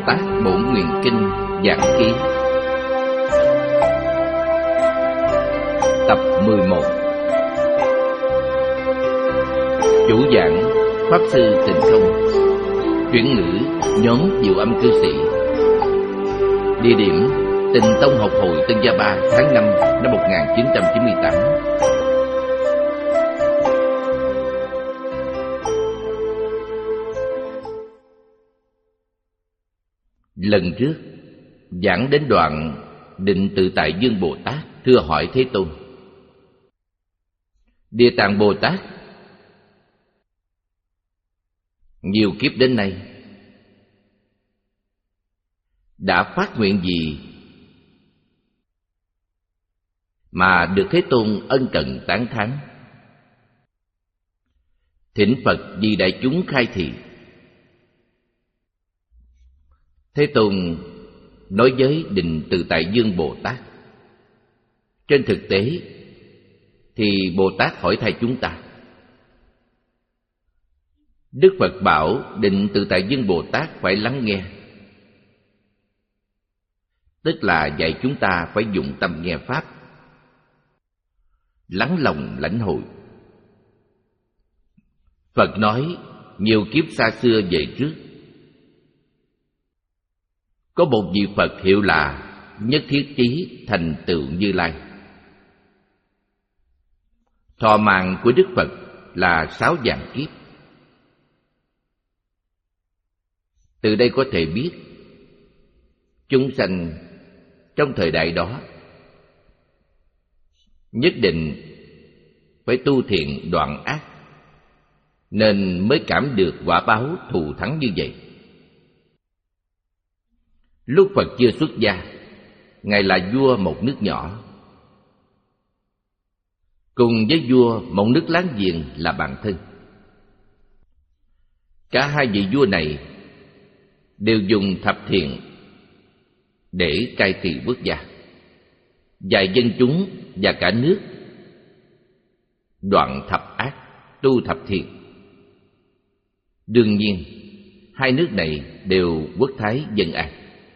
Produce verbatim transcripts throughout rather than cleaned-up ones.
Tát Bổn Nguyện Kinh Giảng Ký Tập mười một. Chủ giảng Pháp Sư Tịnh Không. Chuyển ngữ nhóm Diệu Âm Cư Sĩ. Địa điểm Tịnh Tông Học Hội Tân Gia Ba, tháng năm năm một nghìn chín trăm chín mươi tám. Lần trước giảng đến đoạn Định Tự Tại Dương Bồ Tát thưa hỏi Thế Tôn: Địa Tạng Bồ Tát nhiều kiếp đến nay đã phát nguyện gì mà được Thế Tôn ân cần tán thán? Thỉnh Phật vì đại chúng khai thị. Thế Tôn nói với Định Tự Tại Dương Bồ Tát: trên thực tế thì Bồ Tát hỏi thay chúng ta. Đức Phật bảo Định Tự Tại Dương Bồ Tát phải lắng nghe, tức là dạy chúng ta phải dụng tâm nghe Pháp, lắng lòng lãnh hội. Phật nói nhiều kiếp xa xưa về trước, có một vị Phật hiệu là Nhất Thiết Chí Thành Tựu Như Lai. Thọ mạng của Đức Phật là sáu vạn kiếp. Từ đây có thể biết chúng sanh trong thời đại đó nhất định phải tu thiện đoạn ác, nên mới cảm được quả báo thù thắng như vậy. Lúc Phật chưa xuất gia, Ngài là vua một nước nhỏ, cùng với vua một nước láng giềng là bạn thân. Cả hai vị vua này đều dùng thập thiện để cai trị quốc gia, dạy dân chúng và cả nước đoạn thập ác, tu thập thiện. Đương nhiên, hai nước này đều quốc thái dân an,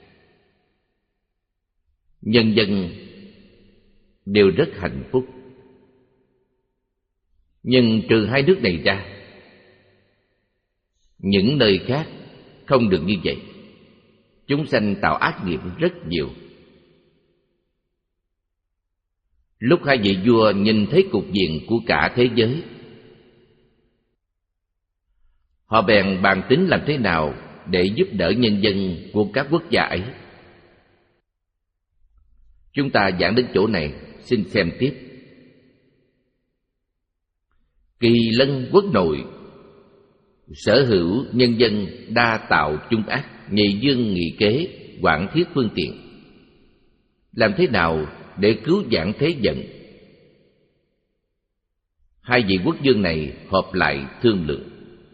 nhân dân đều rất hạnh phúc. Nhưng trừ hai nước này ra, những nơi khác không được như vậy. Chúng sanh tạo ác nghiệp rất nhiều. Lúc hai vị vua nhìn thấy cục diện của cả thế giới, họ bèn bàn tính làm thế nào để giúp đỡ nhân dân của các quốc gia ấy. Chúng ta giảng đến chỗ này, xin xem tiếp. Kỳ Lân quốc nội sở hữu nhân dân đa tạo chung ác, nhị dương nghị kế, quản thiết phương tiện. Làm thế nào để cứu vãn thế vận? Hai vị quốc vương này họp lại thương lượng.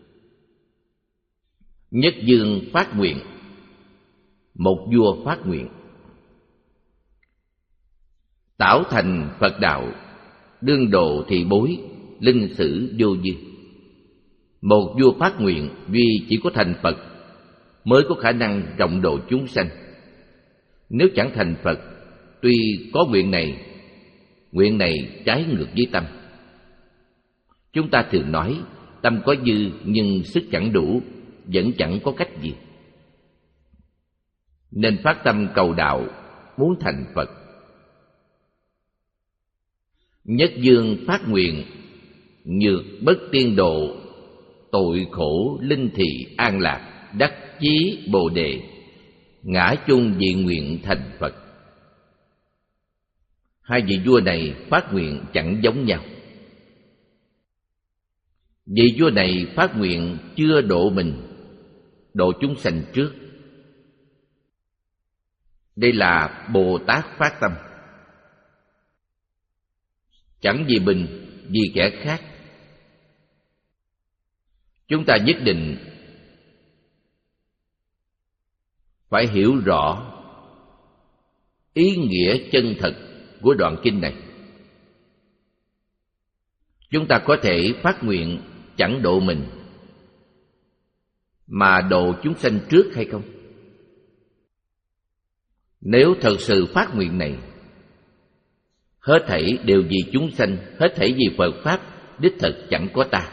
Nhất dương phát nguyện, một vua phát nguyện: tảo thành Phật đạo, đương độ thị bối, linh sử vô dư. Một vua phát nguyện vì chỉ có thành Phật mới có khả năng rộng độ chúng sanh. Nếu chẳng thành Phật, tuy có nguyện này, nguyện này trái ngược với tâm. Chúng ta thường nói tâm có dư nhưng sức chẳng đủ, vẫn chẳng có cách gì. Nên phát tâm cầu đạo, muốn thành Phật. Nhất dương phát nguyện, nhược bất tiên độ, tội khổ linh thị an lạc, đắc chí bồ đề, ngã chung dị nguyện thành Phật. Hai vị vua này phát nguyện chẳng giống nhau. Vị vua này phát nguyện chưa độ mình, độ chúng sanh trước. Đây là Bồ Tát phát tâm, chẳng vì mình, vì kẻ khác. Chúng ta nhất định phải hiểu rõ ý nghĩa chân thật của đoạn kinh này. Chúng ta có thể phát nguyện chẳng độ mình, mà độ chúng sanh trước hay không? Nếu thật sự phát nguyện này, hết thảy đều vì chúng sanh, hết thảy vì Phật Pháp, đích thực chẳng có ta.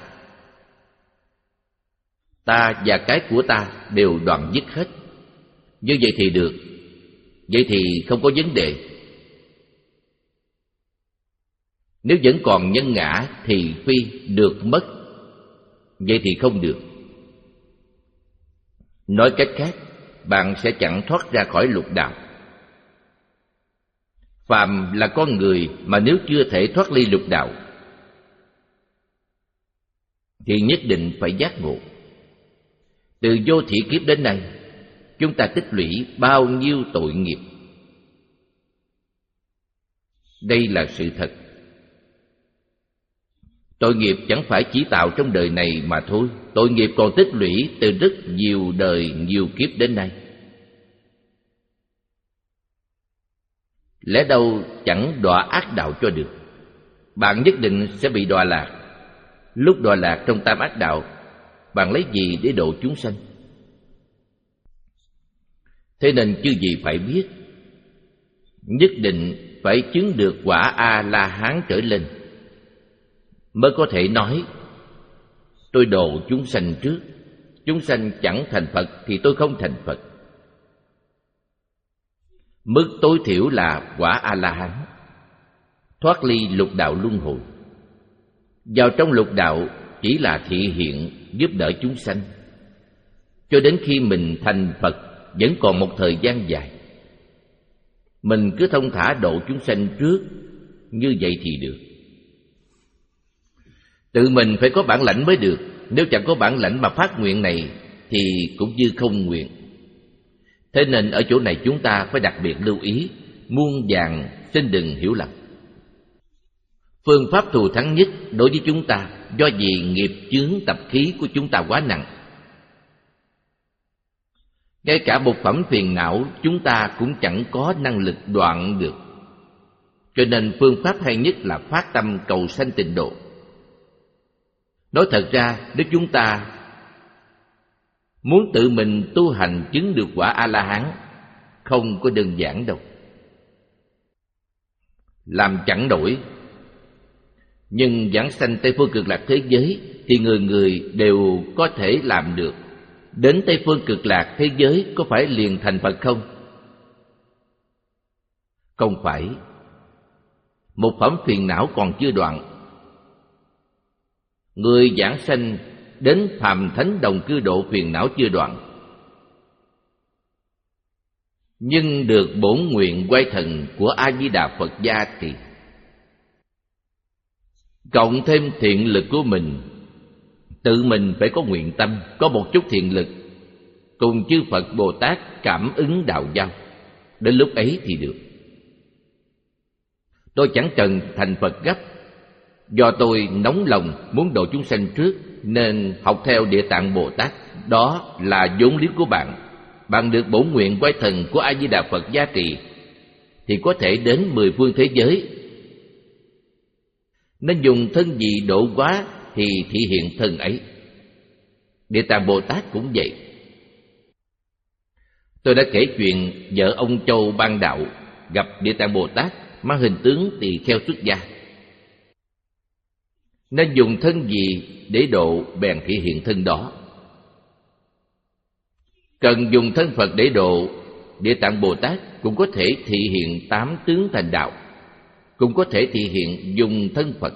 Ta và cái của ta đều đoạn dứt hết. Như vậy thì được, vậy thì không có vấn đề. Nếu vẫn còn nhân ngã thì phi, được mất, vậy thì không được. Nói cách khác, bạn sẽ chẳng thoát ra khỏi lục đạo. Phàm là con người mà nếu chưa thể thoát ly lục đạo thì nhất định phải giác ngộ. Từ vô thỉ kiếp đến nay, chúng ta tích lũy bao nhiêu tội nghiệp. Đây là sự thật. Tội nghiệp chẳng phải chỉ tạo trong đời này mà thôi. Tội nghiệp còn tích lũy từ rất nhiều đời, nhiều kiếp đến nay. Lẽ đâu chẳng đọa ác đạo cho được. Bạn nhất định sẽ bị đọa lạc. Lúc đọa lạc trong tam ác đạo, bạn lấy gì để độ chúng sanh? Thế nên chư vị phải biết, nhất định phải chứng được quả A-la-hán trở lên mới có thể nói tôi độ chúng sanh trước. Chúng sanh chẳng thành Phật thì tôi không thành Phật. Mức tối thiểu là quả A-la-hán, thoát ly lục đạo luân hồi. Vào trong lục đạo chỉ là thị hiện giúp đỡ chúng sanh, cho đến khi mình thành Phật vẫn còn một thời gian dài. Mình cứ thông thả độ chúng sanh trước, như vậy thì được. Tự mình phải có bản lãnh mới được. Nếu chẳng có bản lãnh mà phát nguyện này thì cũng như không nguyện. Thế nên ở chỗ này chúng ta phải đặc biệt lưu ý, muôn vàn xin đừng hiểu lầm. Phương pháp thù thắng nhất đối với chúng ta do vì nghiệp chướng tập khí của chúng ta quá nặng. Ngay cả một phẩm phiền não chúng ta cũng chẳng có năng lực đoạn được. Cho nên phương pháp hay nhất là phát tâm cầu sanh tịnh độ. Nói thật ra, nếu chúng ta muốn tự mình tu hành chứng được quả A-la-hán, không có đơn giản đâu. Làm chẳng nổi. Nhưng giảng sanh Tây Phương Cực Lạc thế giới thì người người đều có thể làm được. Đến Tây Phương Cực Lạc thế giới có phải liền thành Phật không? Không phải. Một phẩm phiền não còn chưa đoạn. Người giảng sanh đến phàm thánh đồng cư độ phiền não chưa đoạn, nhưng được bổn nguyện quay thần của A Di Đà Phật gia trì, cộng thêm thiện lực của mình. Tự mình phải có nguyện tâm, có một chút thiện lực, cùng chư Phật Bồ Tát cảm ứng đạo giao. Đến lúc ấy thì được. Tôi chẳng cần thành Phật gấp. Do tôi nóng lòng muốn độ chúng sanh trước nên học theo Địa Tạng Bồ Tát. Đó là vốn liếng của bạn. Bạn được bổn nguyện quay thần của A Di Đà Phật gia trì thì có thể đến mười phương thế giới. Nên dùng thân gì độ quá thì thị hiện thân ấy. Địa Tạng Bồ Tát cũng vậy. Tôi đã kể chuyện vợ ông Châu Ban Đạo gặp Địa Tạng Bồ Tát mang hình tướng tỳ kheo xuất gia. Nên dùng thân gì để độ bèn thị hiện thân đó. Cần dùng thân Phật để độ, Địa Tạng Bồ Tát cũng có thể thị hiện tám tướng thành đạo, cũng có thể thị hiện dùng thân Phật.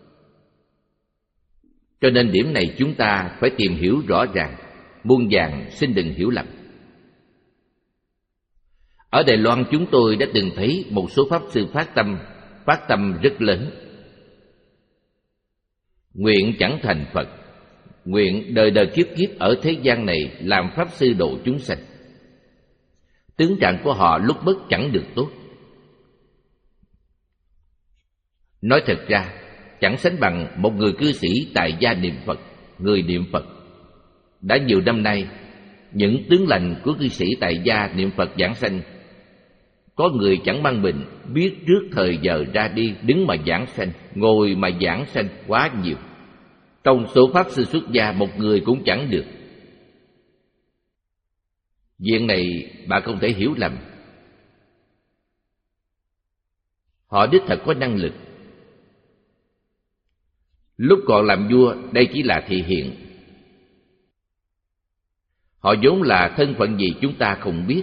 Cho nên điểm này chúng ta phải tìm hiểu rõ ràng, muôn vàn xin đừng hiểu lầm. Ở Đài Loan chúng tôi đã từng thấy một số pháp sư phát tâm, phát tâm rất lớn. Nguyện chẳng thành Phật, nguyện đời đời kiếp kiếp ở thế gian này làm pháp sư độ chúng sanh. Tướng trạng của họ lúc mất chẳng được tốt. Nói thật ra, chẳng sánh bằng một người cư sĩ tại gia niệm Phật, người niệm Phật. Đã nhiều năm nay, những tướng lành của cư sĩ tại gia niệm Phật giảng sanh, có người chẳng mang bệnh, biết trước thời giờ ra đi, đứng mà giảng sanh, ngồi mà giảng sanh quá nhiều. Trong số pháp sư xuất gia một người cũng chẳng được. Việc này bạn không thể hiểu lầm. Họ đích thật có năng lực. Lúc còn làm vua, đây chỉ là thị hiện. Họ vốn là thân phận gì chúng ta không biết.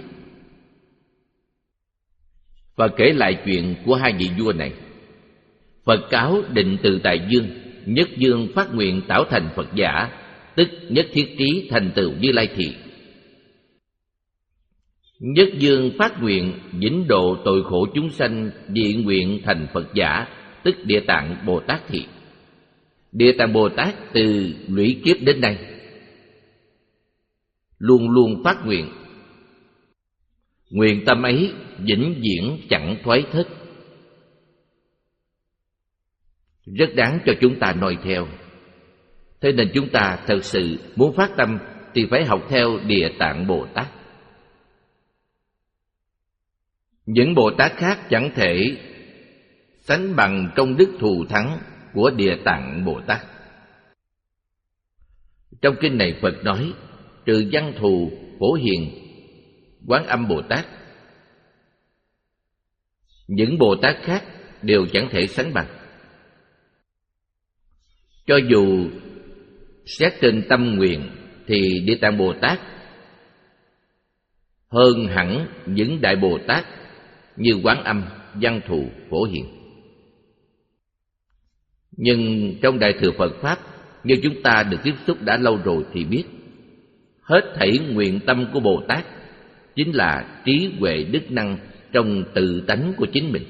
Và kể lại chuyện của hai vị vua này. Phật cáo định từ tại dương, nhất dương phát nguyện tạo thành Phật giả, tức nhất thiết trí thành tựu Như Lai thị. Nhất dương phát nguyện vĩnh độ tội khổ chúng sanh, địa nguyện thành Phật giả, tức Địa Tạng Bồ Tát thị. Địa Tạng Bồ Tát từ lũy kiếp đến nay luôn luôn phát nguyện. Nguyện tâm ấy vĩnh viễn chẳng thoái thất, rất đáng cho chúng ta noi theo. Thế nên chúng ta thật sự muốn phát tâm thì phải học theo Địa Tạng Bồ Tát. Những Bồ Tát khác chẳng thể sánh bằng công đức thù thắng của Địa Tạng Bồ Tát. Trong kinh này Phật nói, trừ Văn Thù, Phổ Hiền, Quán Âm Bồ Tát, những Bồ Tát khác đều chẳng thể sánh bằng. Cho dù xét trên tâm nguyện thì Địa Tạng Bồ Tát hơn hẳn những Đại Bồ Tát như Quán Âm, Văn Thù, Phổ Hiền. Nhưng trong Đại Thừa Phật Pháp, như chúng ta được tiếp xúc đã lâu rồi thì biết, hết thảy nguyện tâm của Bồ Tát chính là trí huệ đức năng trong tự tánh của chính mình.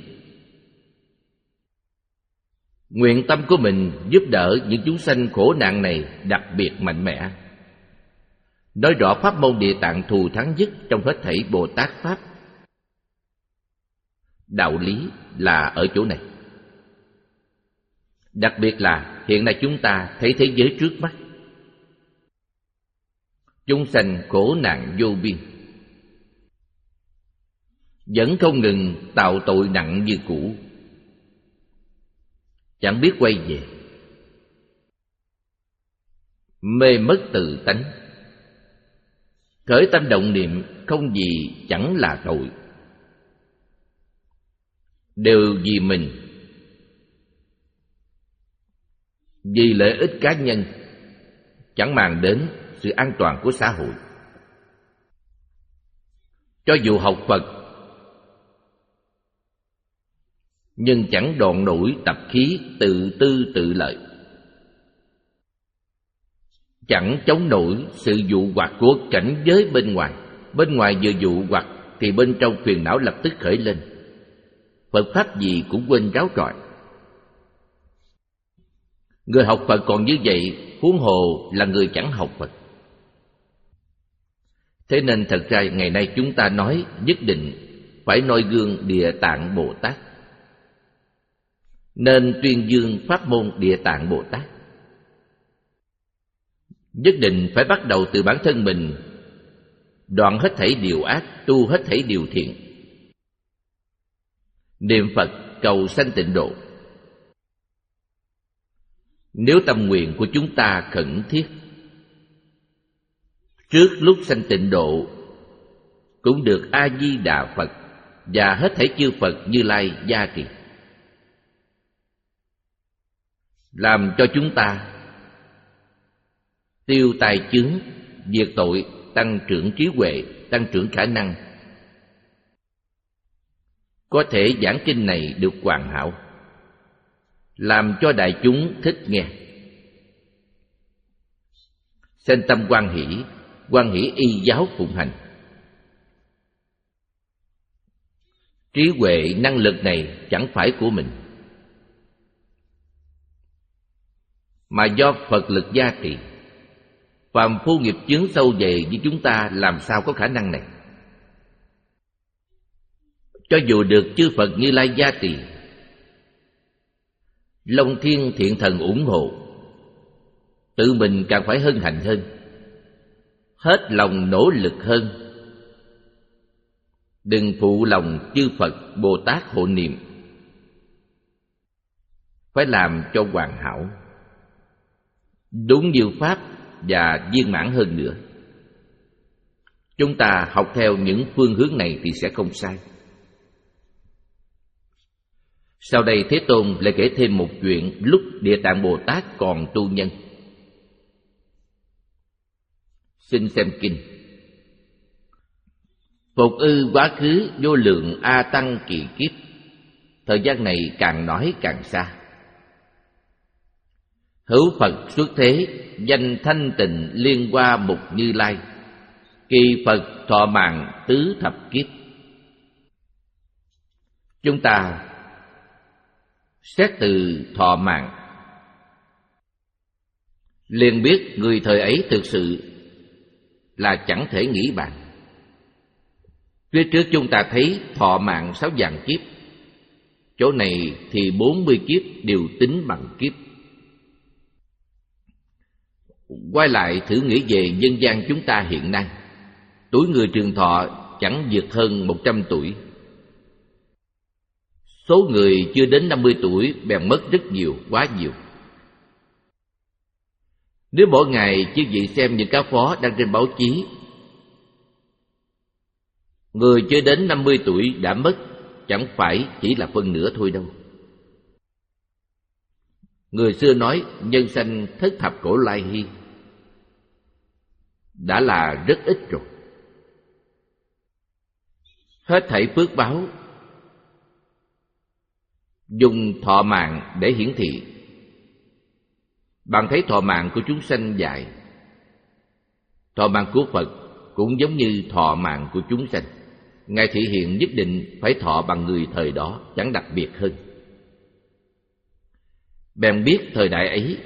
Nguyện tâm của mình giúp đỡ những chúng sanh khổ nạn này đặc biệt mạnh mẽ. Nói rõ pháp môn Địa Tạng thù thắng nhất trong hết thảy Bồ Tát Pháp. Đạo lý là ở chỗ này. Đặc biệt là hiện nay chúng ta thấy thế giới trước mắt, chúng sanh khổ nạn vô biên, vẫn không ngừng tạo tội nặng như cũ, chẳng biết quay về, mê mất tự tánh, khởi tâm động niệm không gì chẳng là tội, đều vì mình, vì lợi ích cá nhân, chẳng màng đến sự an toàn của xã hội. Cho dù học Phật, nhưng chẳng đoạn nổi tập khí tự tư tự lợi, chẳng chống nổi sự dụ hoặc của cảnh giới bên ngoài. Bên ngoài vừa dụ hoặc thì bên trong phiền não lập tức khởi lên, Phật Pháp gì cũng quên ráo trọi. Người học Phật còn như vậy, huống hồ là người chẳng học Phật. Thế nên thật ra ngày nay chúng ta nói nhất định phải noi gương Địa Tạng Bồ Tát, nên tuyên dương pháp môn Địa Tạng Bồ Tát. Nhất định phải bắt đầu từ bản thân mình, đoạn hết thảy điều ác, tu hết thảy điều thiện, niệm Phật cầu sanh tịnh độ. Nếu tâm nguyện của chúng ta khẩn thiết, trước lúc sanh tịnh độ cũng được A Di Đà Phật và hết thảy chư Phật Như Lai gia trì, làm cho chúng ta tiêu tai chướng, diệt tội, tăng trưởng trí huệ, tăng trưởng khả năng, có thể giảng kinh này được hoàn hảo, làm cho đại chúng thích nghe, sinh tâm hoan hỷ, hoan hỷ y giáo phụng hành. Trí huệ năng lực này chẳng phải của mình, mà do Phật lực gia trì. Phàm phu nghiệp chướng sâu dày như chúng ta làm sao có khả năng này. Cho dù được chư Phật Như Lai gia trì, Long Thiên Thiện Thần ủng hộ, tự mình càng phải hân hạnh hơn, hết lòng nỗ lực hơn. Đừng phụ lòng chư Phật Bồ Tát hộ niệm, phải làm cho hoàn hảo, đúng như Pháp và viên mãn hơn nữa. Chúng ta học theo những phương hướng này thì sẽ không sai. Sau đây Thế Tôn lại kể thêm một chuyện lúc Địa Tạng Bồ Tát còn tu nhân. Xin xem kinh. Phục ư quá khứ vô lượng A Tăng kỳ kiếp. Thời gian này càng nói càng xa. Hữu Phật xuất thế, danh thanh tịnh liên hoa mục Như Lai. Kỳ Phật thọ mạng tứ thập kiếp. Chúng ta xét từ thọ mạng, liền biết người thời ấy thực sự là chẳng thể nghĩ bàn. Phía trước chúng ta thấy thọ mạng sáu vạn kiếp, chỗ này thì bốn mươi kiếp đều tính bằng kiếp. Quay lại thử nghĩ về nhân gian chúng ta hiện nay, tuổi người trường thọ chẳng vượt hơn một trăm tuổi. Số người chưa đến năm mươi tuổi bèn mất rất nhiều, quá nhiều. Nếu mỗi ngày chư vị xem những cá phó đăng trên báo chí, người chưa đến năm mươi tuổi đã mất, chẳng phải chỉ là phân nửa thôi đâu. Người xưa nói nhân sanh thất thập cổ lai hy, đã là rất ít rồi. Hết thảy phước báo dùng thọ mạng để hiển thị. Bạn thấy thọ mạng của chúng sanh dài, thọ mạng của Phật cũng giống như thọ mạng của chúng sanh. Ngài thị hiện nhất định phải thọ bằng người thời đó, chẳng đặc biệt hơn. Bèn biết thời đại ấy,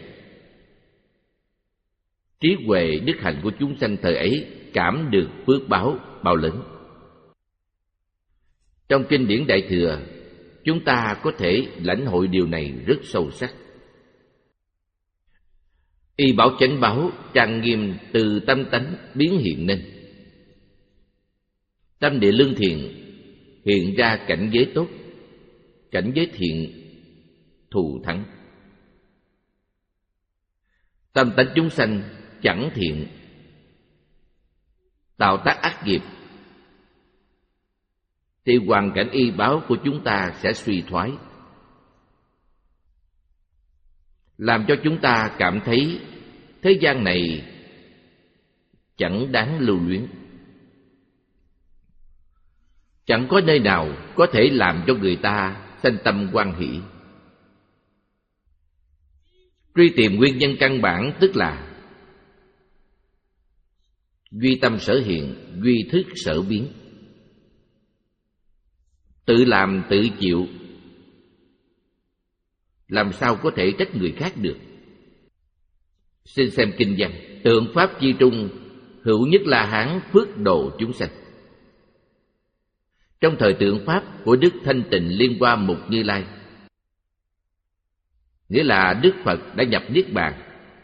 trí huệ đức hạnh của chúng sanh thời ấy cảm được phước báo bao lớn. Trong kinh điển Đại Thừa, chúng ta có thể lãnh hội điều này rất sâu sắc. Y bảo chánh báo trang nghiêm từ tâm tánh biến hiện nên. Tâm địa lương thiện hiện ra cảnh giới tốt, cảnh giới thiện thù thắng. Tâm tánh chúng sanh chẳng thiện, tạo tác ác nghiệp, thì hoàn cảnh y báo của chúng ta sẽ suy thoái, làm cho chúng ta cảm thấy thế gian này chẳng đáng lưu luyến. Chẳng có nơi nào có thể làm cho người ta sanh tâm hoan hỷ. Truy tìm nguyên nhân căn bản tức là duy tâm sở hiện, duy thức sở biến. Tự làm tự chịu, làm sao có thể trách người khác được. Xin xem kinh văn. Tượng pháp chi trung, hữu nhất La Hán phước độ chúng sanh. Trong thời tượng pháp của Đức Thanh Tịnh Liên Hoa Mục Như Lai, nghĩa là Đức Phật đã nhập niết bàn,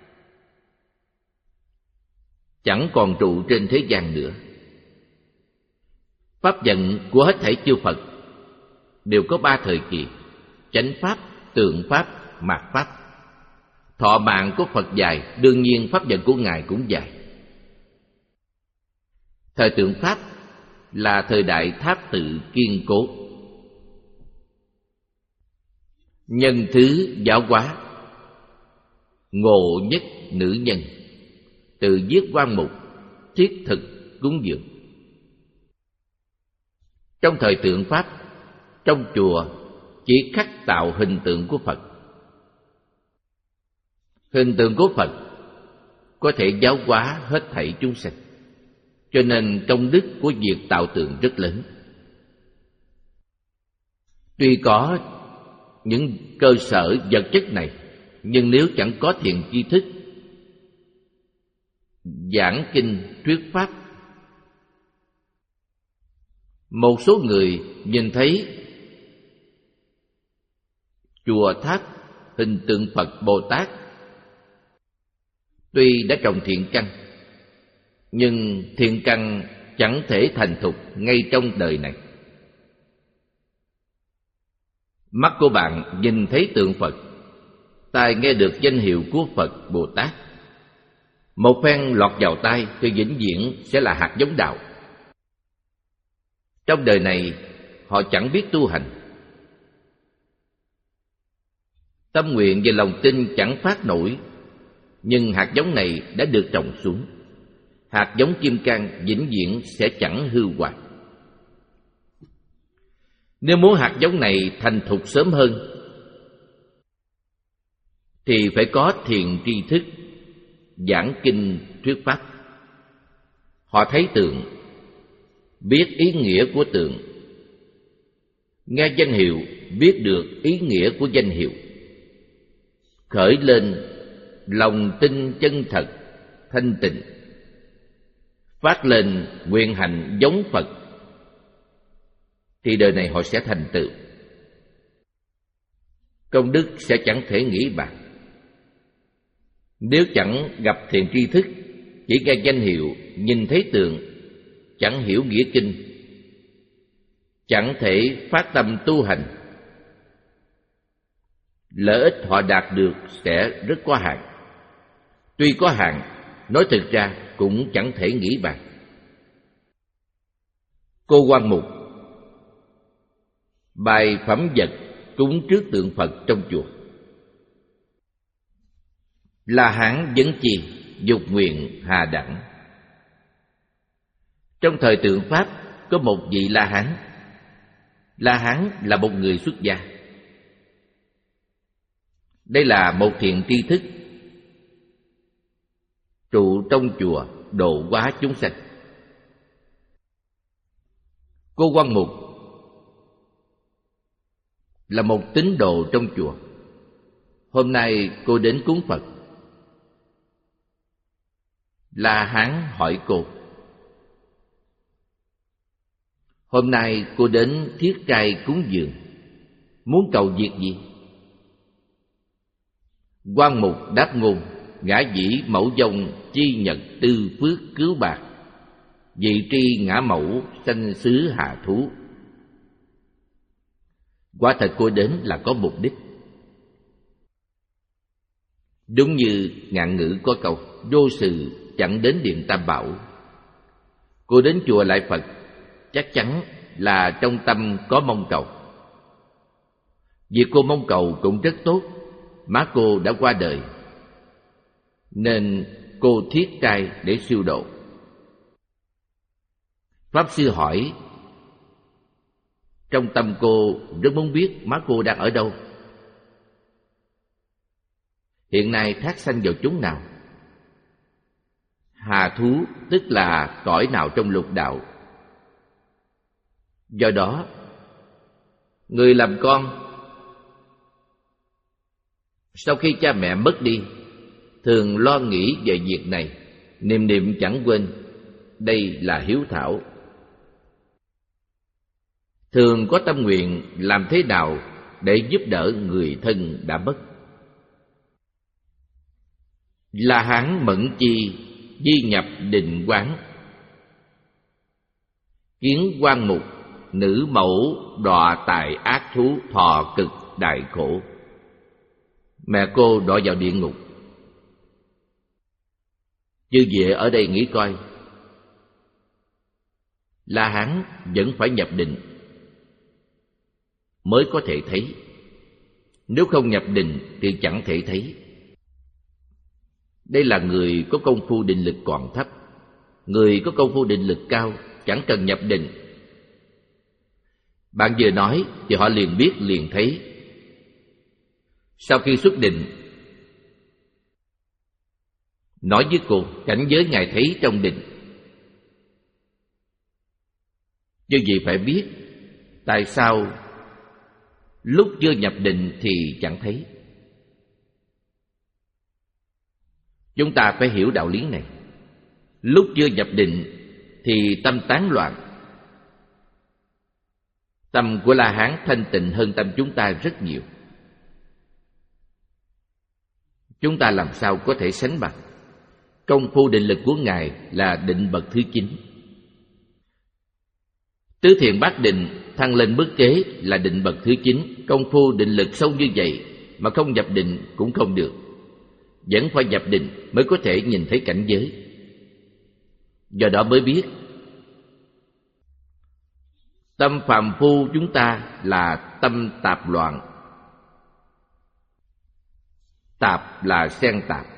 chẳng còn trụ trên thế gian nữa. Pháp vận của hết thảy chư Phật đều có ba thời kỳ: chánh pháp, tượng pháp, mạt pháp. Thọ mạng của Phật dài, đương nhiên pháp vận của Ngài cũng dài. Thời tượng pháp là thời đại tháp tự kiên cố. Nhân thứ giáo hóa, ngộ nhất nữ nhân, từ giết quan mục, thiết thực cúng dường. Trong thời tượng pháp, trong chùa chỉ khắc tạo hình tượng của Phật. Hình tượng của Phật có thể giáo hóa hết thảy chúng sanh, cho nên công đức của việc tạo tượng rất lớn. Tuy có những cơ sở vật chất này, nhưng nếu chẳng có thiện tri thức, giảng kinh thuyết pháp, một số người nhìn thấy chùa tháp hình tượng Phật Bồ Tát tuy đã trồng thiện căn, nhưng thiện căn chẳng thể thành thục ngay trong đời này. Mắt của bạn nhìn thấy tượng Phật, tai nghe được danh hiệu của Phật Bồ Tát, một phen lọt vào tai thì vĩnh viễn sẽ là hạt giống đạo. Trong đời này họ chẳng biết tu hành, Tâm nguyện và lòng tin chẳng phát nổi, nhưng hạt giống này đã được trồng xuống. Hạt giống kim cang vĩnh viễn sẽ chẳng hư hoại. Nếu muốn hạt giống này thành thục sớm hơn, thì phải có thiền tri thức, giảng kinh thuyết pháp. Họ thấy tượng, biết ý nghĩa của tượng, nghe danh hiệu, biết được ý nghĩa của danh hiệu, khởi lên lòng tin chân thật, thanh tịnh, phát lên nguyện hành giống Phật, thì đời này họ sẽ thành tựu. Công đức sẽ chẳng thể nghĩ bạc. Nếu chẳng gặp thiền tri thức, chỉ nghe danh hiệu, nhìn thấy tượng, chẳng hiểu nghĩa kinh, chẳng thể phát tâm tu hành, lợi ích họ đạt được sẽ rất có hạn. Tuy có hạn, nói thực ra cũng chẳng thể nghĩ bàn. Cô Quan Mục bày phẩm vật cúng trước tượng Phật trong chùa. La Hán vấn chi, dục nguyện hà đẳng. Trong thời tượng Pháp có một vị La Hán. La Hán là một người xuất gia. Đây là một thiện tri thức, trụ trong chùa độ hóa chúng sanh. Cô Quan Mục là một tín đồ trong chùa. Hôm nay cô đến cúng Phật. La Hán hỏi cô: hôm nay cô đến thiết trai cúng dường, muốn cầu việc gì? Quan Mục đáp ngôn: ngã dĩ mẫu dông chi nhật tư phước cứu bạc, vị tri ngã mẫu sanh xứ hạ thú. Quả thật cô đến là có mục đích. Đúng như ngạn ngữ có câu: vô sự chẳng đến điện Tam Bảo. Cô đến chùa Lại Phật chắc chắn là trong tâm có mong cầu. Việc cô mong cầu cũng rất tốt. Má cô đã qua đời, nên cô thiết trai để siêu độ. Pháp sư hỏi: trong tâm cô rất muốn biết má cô đang ở đâu. Hiện nay thác sanh vào chốn nào? Hà thú tức là cõi nào trong lục đạo. Do đó, người làm con sau khi cha mẹ mất đi thường lo nghĩ về việc này, niệm niệm chẳng quên. Đây là hiếu thảo. Thường có tâm nguyện làm thế nào để giúp đỡ người thân đã mất. La Hán mẫn chi di nhập định quán, kiến Quan Mục nữ mẫu đọa tại ác thú, thọ cực đại khổ. Mẹ cô đọa vào địa ngục. Chư vị ở đây nghĩ coi, La Hán vẫn phải nhập định mới có thể thấy. Nếu không nhập định thì chẳng thể thấy. Đây là người có công phu định lực còn thấp. Người có công phu định lực cao chẳng cần nhập định. Bạn vừa nói thì họ liền biết, liền thấy. Sau khi xuất định, nói với cô cảnh giới Ngài thấy trong định. Chứ gì phải biết tại sao lúc chưa nhập định thì chẳng thấy. Chúng ta phải hiểu đạo lý này. Lúc chưa nhập định thì tâm tán loạn. Tâm của La Hán thanh tịnh hơn tâm chúng ta rất nhiều. Chúng ta làm sao có thể sánh bằng? Công phu định lực của Ngài là định bậc thứ chín. Tứ thiện bát định thăng lên bước kế là định bậc thứ chín. Công phu định lực sâu như vậy mà không nhập định cũng không được. Vẫn phải nhập định mới có thể nhìn thấy cảnh giới. Do đó mới biết tâm phàm phu chúng ta là tâm tạp loạn. Tạp là xen tạp,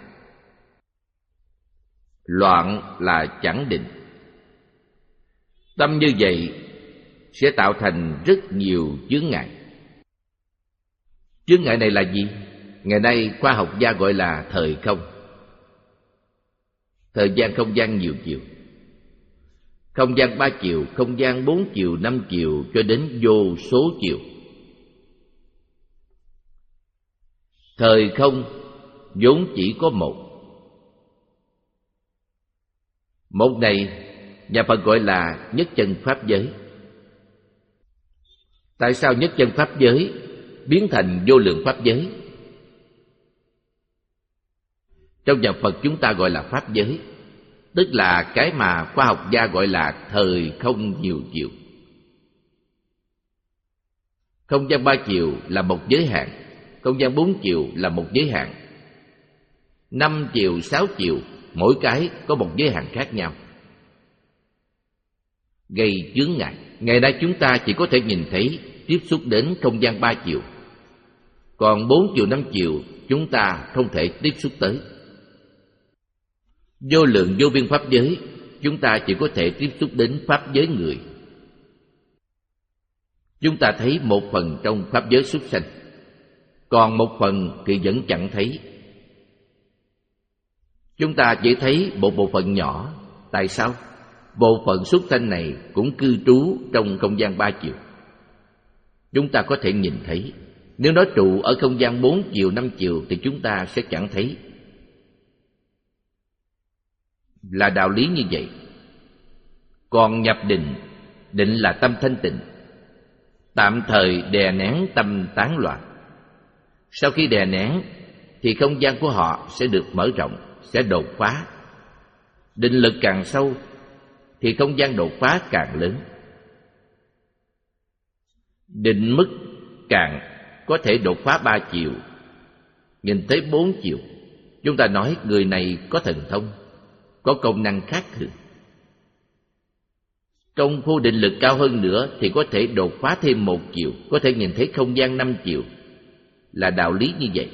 loạn là chẳng định. Tâm như vậy sẽ tạo thành rất nhiều chướng ngại. Chướng ngại này là gì? Ngày nay khoa học gia gọi là thời không. Thời gian không gian nhiều chiều, không gian ba chiều, không gian bốn chiều, năm chiều cho đến vô số chiều. Thời không vốn chỉ có một. Một này nhà Phật gọi là nhất chân pháp giới. Tại sao nhất chân pháp giới biến thành vô lượng pháp giới? Trong nhà Phật chúng ta gọi là pháp giới, tức là cái mà khoa học gia gọi là thời không nhiều chiều. Không gian ba chiều là một giới hạn, không gian bốn chiều là một giới hạn, năm chiều, sáu chiều, mỗi cái có một giới hạn khác nhau, gây chướng ngại. Ngày nay chúng ta chỉ có thể nhìn thấy, tiếp xúc đến không gian ba chiều, còn bốn chiều, năm chiều chúng ta không thể tiếp xúc tới. Vô lượng vô biên pháp giới chúng ta chỉ có thể tiếp xúc đến pháp giới người. Chúng ta thấy một phần trong pháp giới súc sanh, còn một phần thì vẫn chẳng thấy. Chúng ta chỉ thấy một bộ phận nhỏ. Tại sao? Bộ phận súc sanh này cũng cư trú trong không gian ba chiều. Chúng ta có thể nhìn thấy. Nếu nó trụ ở không gian bốn chiều, năm chiều thì chúng ta sẽ chẳng thấy. Là đạo lý như vậy. Còn nhập định, định là tâm thanh tịnh, tạm thời đè nén tâm tán loạn. Sau khi đè nén thì không gian của họ sẽ được mở rộng, sẽ đột phá. Định lực càng sâu thì không gian đột phá càng lớn. Định mức càng có thể đột phá ba chiều, nhìn thấy bốn chiều. Chúng ta nói người này có thần thông, có công năng khác thường. Công phu định lực cao hơn nữa thì có thể đột phá thêm một chiều, có thể nhìn thấy không gian năm chiều. Là đạo lý như vậy.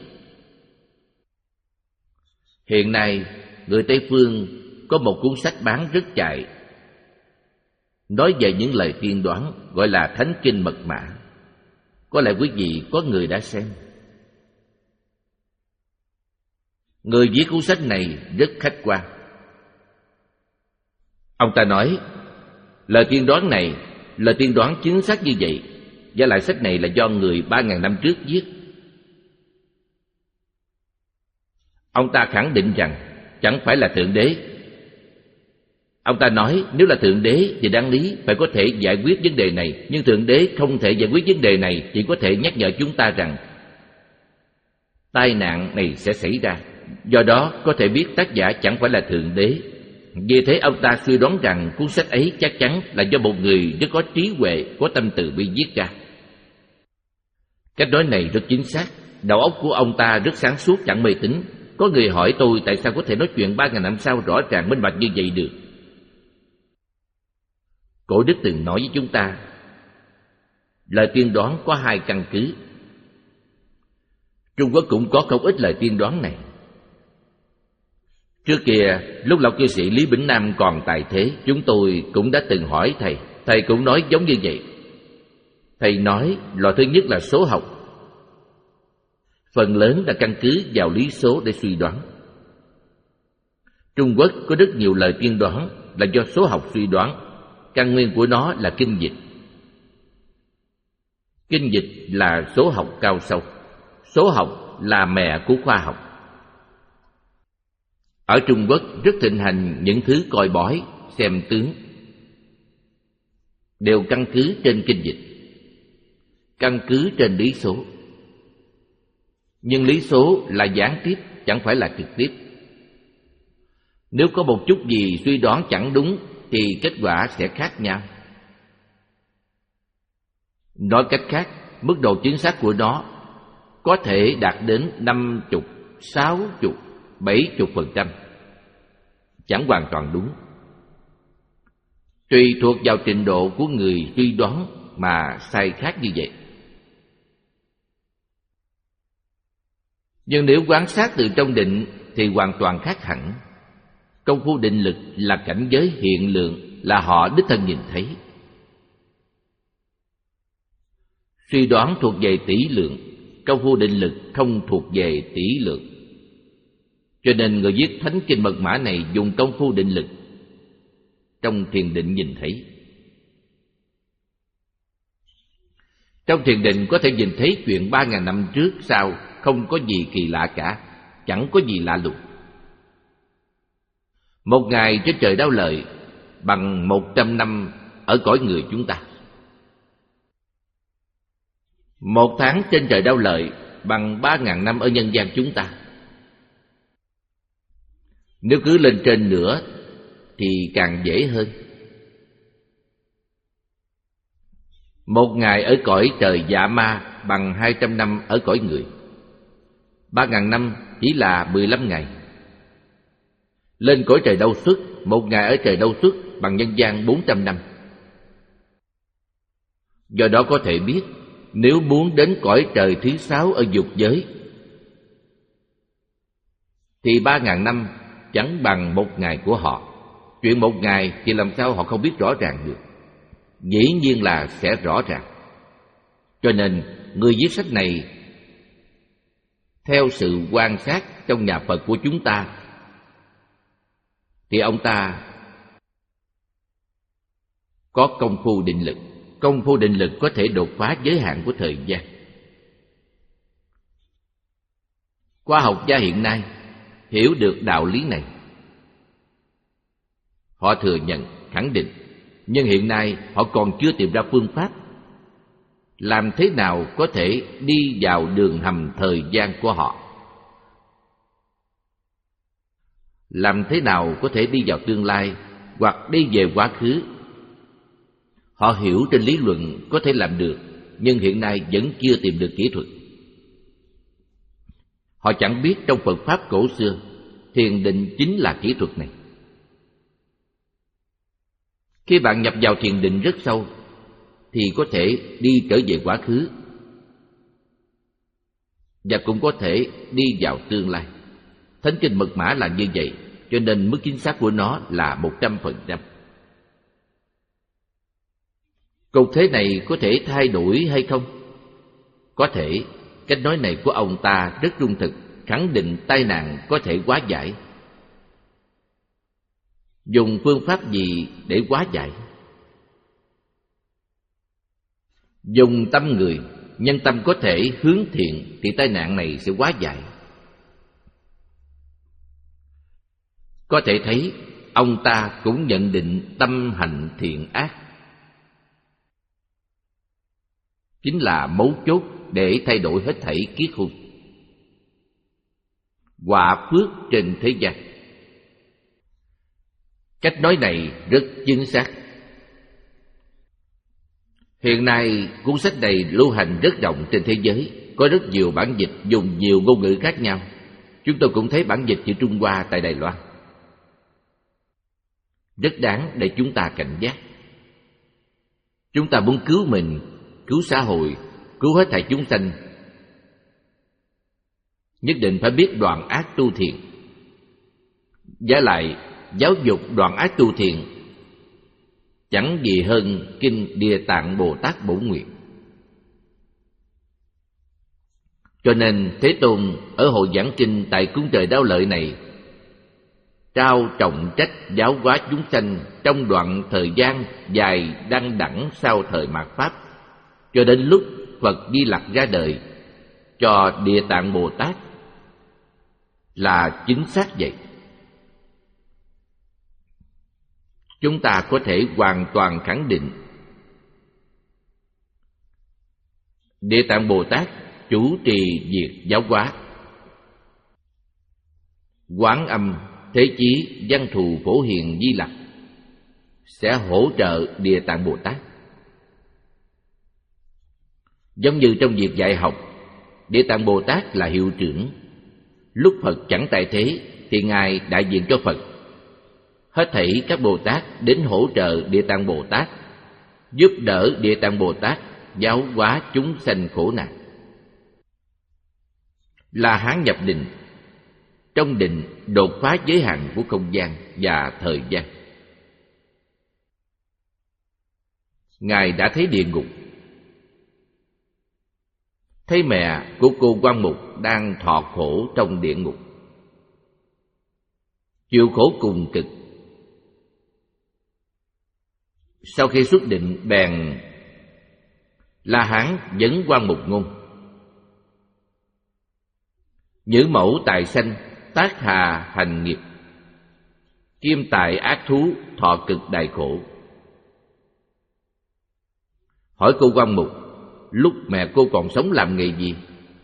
Hiện nay người Tây Phương có một cuốn sách bán rất chạy, nói về những lời tiên đoán, gọi là Thánh Kinh Mật Mã. Có lẽ quý vị có người đã xem. Người viết cuốn sách này rất khách quan. Ông ta nói lời tiên đoán này, lời tiên đoán chính xác như vậy, và lại sách này là do người ba ngàn năm trước viết. Ông ta khẳng định rằng chẳng phải là Thượng Đế. Ông ta nói nếu là Thượng Đế thì đáng lý phải có thể giải quyết vấn đề này, nhưng Thượng Đế không thể giải quyết vấn đề này, chỉ có thể nhắc nhở chúng ta rằng tai nạn này sẽ xảy ra. Do đó có thể biết tác giả chẳng phải là Thượng Đế. Vì thế ông ta suy đoán rằng cuốn sách ấy chắc chắn là do một người rất có trí huệ, có tâm từ bi viết ra. Cách nói này rất chính xác. Đầu óc của ông ta rất sáng suốt, chẳng mê tín. Có người hỏi tôi tại sao có thể nói chuyện ba ngàn năm sau rõ ràng minh bạch như vậy được. Cổ đức từng nói với chúng ta, lời tiên đoán có hai căn cứ. Trung Quốc cũng có không ít lời tiên đoán này. Trước kia, lúc lão cư sĩ Lý Bỉnh Nam còn tại thế, chúng tôi cũng đã từng hỏi thầy. Thầy cũng nói giống như vậy. Thầy nói loại thứ nhất là số học, phần lớn là căn cứ vào lý số để suy đoán. Trung Quốc có rất nhiều lời tiên đoán là do số học suy đoán. Căn nguyên của nó là kinh dịch. Kinh dịch là số học cao sâu. Số học là mẹ của khoa học. Ở Trung Quốc rất thịnh hành những thứ coi bói, xem tướng, đều căn cứ trên kinh dịch, căn cứ trên lý số. Nhưng lý số là gián tiếp, chẳng phải là trực tiếp. Nếu có một chút gì suy đoán chẳng đúng thì kết quả sẽ khác nhau. Nói cách khác, mức độ chính xác của nó có thể đạt đến năm mươi, sáu mươi, bảy mươi phần trăm. Chẳng hoàn toàn đúng. Tùy thuộc vào trình độ của người suy đoán mà sai khác như vậy. Nhưng nếu quan sát từ trong định thì hoàn toàn khác hẳn. Công phu định lực là cảnh giới hiện lượng, là họ đích thân nhìn thấy. Suy đoán thuộc về tỷ lượng, công phu định lực không thuộc về tỷ lượng. Cho nên người viết Thánh Kinh Mật Mã này dùng công phu định lực, trong thiền định nhìn thấy. Trong thiền định có thể nhìn thấy chuyện ba ngàn năm trước sau, không có gì kỳ lạ cả, chẳng có gì lạ lùng. Một ngày trên trời Đao Lợi bằng một trăm năm ở cõi người chúng ta. Một tháng trên trời Đao Lợi bằng ba ngàn năm ở nhân gian chúng ta. Nếu cứ lên trên nữa thì càng dễ hơn. Một ngày ở cõi trời Dạ Ma bằng hai trăm năm ở cõi người. Ba ngàn năm chỉ là mười lăm ngày. Lên cõi trời Đâu Xuất, một ngày ở trời Đâu Xuất bằng nhân gian bốn trăm năm. Do đó có thể biết, nếu muốn đến cõi trời thứ sáu ở dục giới thì ba ngàn năm chẳng bằng một ngày của họ. Chuyện một ngày thì làm sao họ không biết rõ ràng được? Dĩ nhiên là sẽ rõ ràng. Cho nên người viết sách này theo sự quan sát trong nhà Phật của chúng ta thì ông ta có công phu định lực. Công phu định lực có thể đột phá giới hạn của thời gian. Khoa học gia hiện nay hiểu được đạo lý này. Họ thừa nhận, khẳng định, nhưng hiện nay họ còn chưa tìm ra phương pháp làm thế nào có thể đi vào đường hầm thời gian của họ. Làm thế nào có thể đi vào tương lai hoặc đi về quá khứ. Họ hiểu trên lý luận có thể làm được, nhưng hiện nay vẫn chưa tìm được kỹ thuật. Họ chẳng biết trong Phật Pháp cổ xưa, thiền định chính là kỹ thuật này. Khi bạn nhập vào thiền định rất sâu, thì có thể đi trở về quá khứ, và cũng có thể đi vào tương lai. Thánh Kinh Mật Mã là như vậy, cho nên mức chính xác của nó là một trăm phần trăm. Cục thế này có thể thay đổi hay không? Có thể. Cách nói này của ông ta rất trung thực, khẳng định tai nạn có thể hóa giải. Dùng phương pháp gì để hóa giải? Dùng tâm người, nhân tâm có thể hướng thiện thì tai nạn này sẽ hóa giải. Có thể thấy ông ta cũng nhận định tâm hành thiện ác chính là mấu chốt để thay đổi hết thảy kiết khung, quả phước trên thế gian. Cách nói này rất chính xác. Hiện nay cuốn sách này lưu hành rất rộng trên thế giới, có rất nhiều bản dịch dùng nhiều ngôn ngữ khác nhau. Chúng tôi cũng thấy bản dịch chữ Trung Hoa tại Đài Loan. Rất đáng để chúng ta cảnh giác. Chúng ta muốn cứu mình, cứu xã hội, cứu hết thảy chúng sanh, nhất định phải biết đoạn ác tu thiện. Giả lại giáo dục đoạn ác tu thiện chẳng gì hơn kinh Địa Tạng Bồ Tát Bổn Nguyện. Cho nên Thế Tôn ở hội giảng kinh tại cung trời Đao Lợi này trao trọng trách giáo hóa chúng sanh trong đoạn thời gian dài đăng đẳng sau thời mạt Pháp, cho đến lúc Phật Di Lặc ra đời cho Địa Tạng Bồ Tát là chính xác vậy. Chúng ta có thể hoàn toàn khẳng định Địa Tạng Bồ Tát chủ trì việc giáo hóa. Quán Âm, Thế Chí, Văn Thù, Phổ Hiền, Di Lặc sẽ hỗ trợ Địa Tạng Bồ Tát. Giống như trong việc dạy học, Địa Tạng Bồ Tát là hiệu trưởng. Lúc Phật chẳng tại thế thì Ngài đại diện cho Phật. Hết thảy các Bồ Tát đến hỗ trợ Địa Tạng Bồ Tát, giúp đỡ Địa Tạng Bồ Tát giáo hóa chúng sanh khổ nạn. La Hán nhập định, trong định đột phá giới hạn của không gian và thời gian. Ngài đã thấy địa ngục, thấy mẹ của cô Quan Mục đang thọ khổ trong địa ngục, chịu khổ cùng cực. Sau khi xuất định bèn La Hán dẫn Quan Mục ngôn: Nhữ mẫu tài sanh, tác hà hành nghiệp, kim tài ác thú, thọ cực đại khổ. Hỏi cô Quan Mục, lúc mẹ cô còn sống làm nghề gì?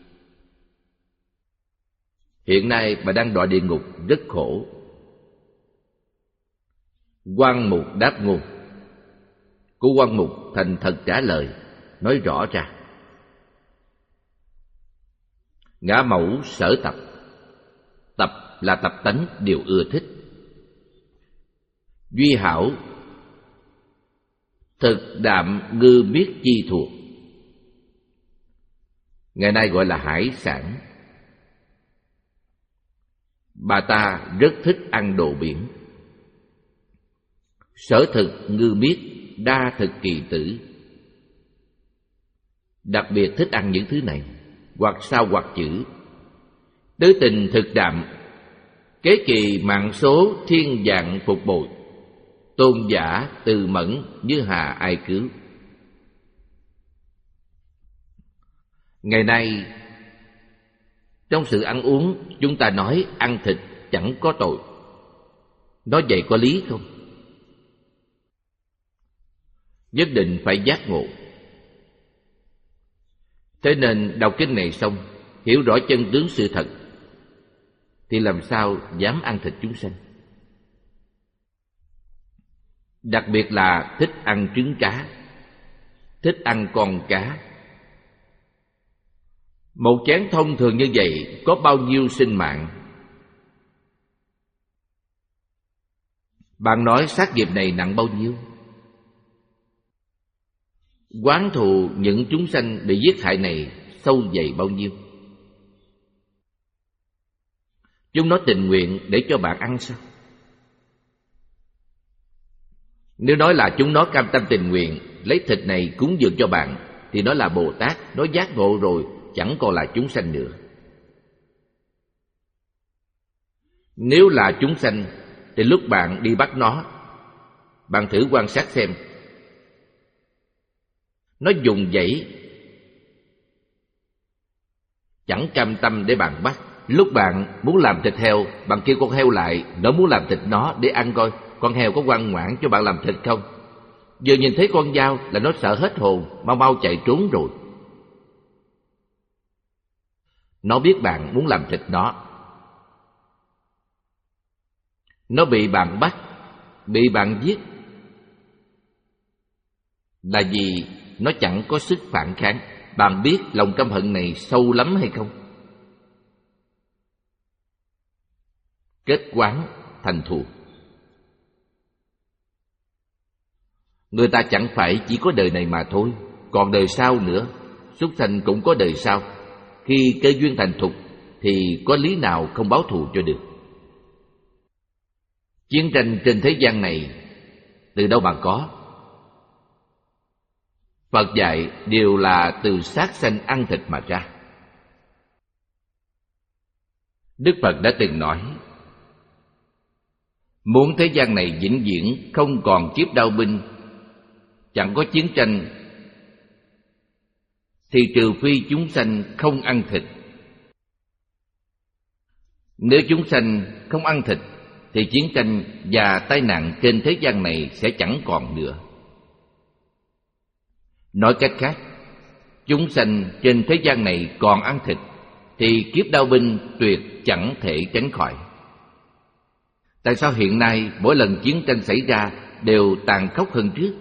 Hiện nay bà đang đọa địa ngục rất khổ. Quan Mục đáp ngôn. Cô Quan Mục thành thật trả lời, nói rõ ra: Ngã mẫu sở tập. Tập là tập tánh điều ưa thích. Duy hảo thực đạm ngư biết chi thuộc. Ngày nay gọi là hải sản. Bà ta rất thích ăn đồ biển. Sở thực ngư biết, đa thực kỳ tử. Đặc biệt thích ăn những thứ này, hoặc sao hoặc chữ. Tứ tình thực đạm, kế kỳ mạng số thiên dạng phục bồi. Tôn giả từ mẫn như hà ai cứu. Ngày nay trong sự ăn uống, chúng ta nói ăn thịt chẳng có tội. Nói vậy có lý không? Nhất định phải giác ngộ. Thế nên đọc kinh này xong, hiểu rõ chân tướng sự thật, thì làm sao dám ăn thịt chúng sanh. Đặc biệt là thích ăn trứng cá, thích ăn con cá. Một chén thông thường như vậy có bao nhiêu sinh mạng? Bạn nói sát nghiệp này nặng bao nhiêu? Oán thù những chúng sanh bị giết hại này sâu dày bao nhiêu? Chúng nó tình nguyện để cho bạn ăn sao? Nếu nói là chúng nó cam tâm tình nguyện lấy thịt này cúng dường cho bạn, thì nó là Bồ Tát, nó giác ngộ rồi, chẳng còn là chúng sanh nữa. Nếu là chúng sanh, thì lúc bạn đi bắt nó, bạn thử quan sát xem. Nó dùng dãy, chẳng cam tâm để bạn bắt. Lúc bạn muốn làm thịt heo, bạn kêu con heo lại, nó muốn làm thịt nó để ăn coi con heo có ngoan ngoãn cho bạn làm thịt không. Vừa nhìn thấy con dao là nó sợ hết hồn, mau mau chạy trốn rồi. Nó biết bạn muốn làm thịt nó. Nó bị bạn bắt, bị bạn giết là vì nó chẳng có sức phản kháng. Bạn biết lòng căm hận này sâu lắm hay không? Kết quán thành thù. Người ta chẳng phải chỉ có đời này mà thôi, còn đời sau nữa. Súc sanh cũng có đời sau. Khi cơ duyên thành thục thì có lý nào không báo thù cho được. Chiến tranh trên thế gian này từ đâu mà có? Phật dạy đều là từ sát sanh ăn thịt mà ra. Đức Phật đã từng nói, muốn thế gian này vĩnh viễn không còn kiếp đao binh, chẳng có chiến tranh, thì trừ phi chúng sanh không ăn thịt. Nếu chúng sanh không ăn thịt, thì chiến tranh và tai nạn trên thế gian này sẽ chẳng còn nữa. Nói cách khác, chúng sanh trên thế gian này còn ăn thịt, thì kiếp đao binh tuyệt chẳng thể tránh khỏi. Tại sao hiện nay mỗi lần chiến tranh xảy ra đều tàn khốc hơn trước?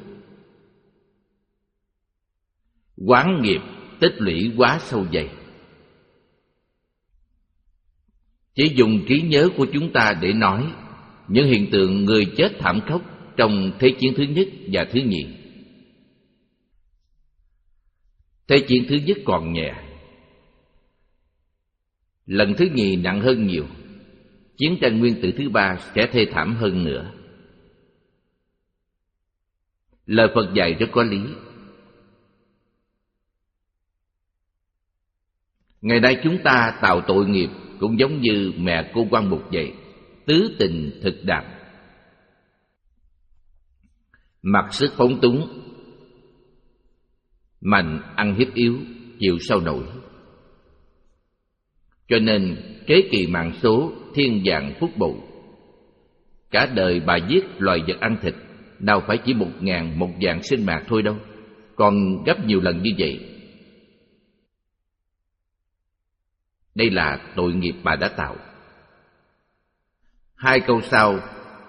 Oán nghiệp tích lũy quá sâu dày. Chỉ dùng trí nhớ của chúng ta để nói những hiện tượng người chết thảm khốc trong Thế chiến thứ nhất và thứ nhì. Thế chiến thứ nhất còn nhẹ, Lần thứ nhì nặng hơn nhiều. Chiến tranh nguyên tử thứ ba sẽ thê thảm hơn nữa. Lời Phật dạy rất có lý. Ngày nay chúng ta tạo tội nghiệp cũng giống như mẹ cô Quan Mục vậy, tứ tình thực đạm, mặc sức phóng túng, mạnh ăn hiếp yếu, chịu sao nổi. Cho nên kế kỳ mạng số, thiên dạng phúc bội. Cả đời bà giết loài vật ăn thịt, nào phải chỉ một ngàn một vạn sinh mạng thôi đâu, còn gấp nhiều lần như vậy. Đây là tội nghiệp bà đã tạo. Hai câu sau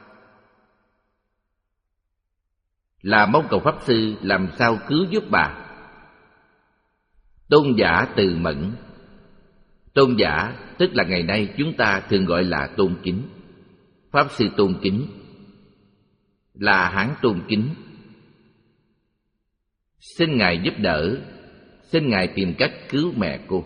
là mong cầu Pháp Sư làm sao cứu giúp bà. Tôn giả từ mẫn. Tôn giả tức là ngày nay chúng ta thường gọi là tôn kính. Pháp Sư tôn kính, là Hán tôn kính. Xin Ngài giúp đỡ, xin Ngài tìm cách cứu mẹ cô.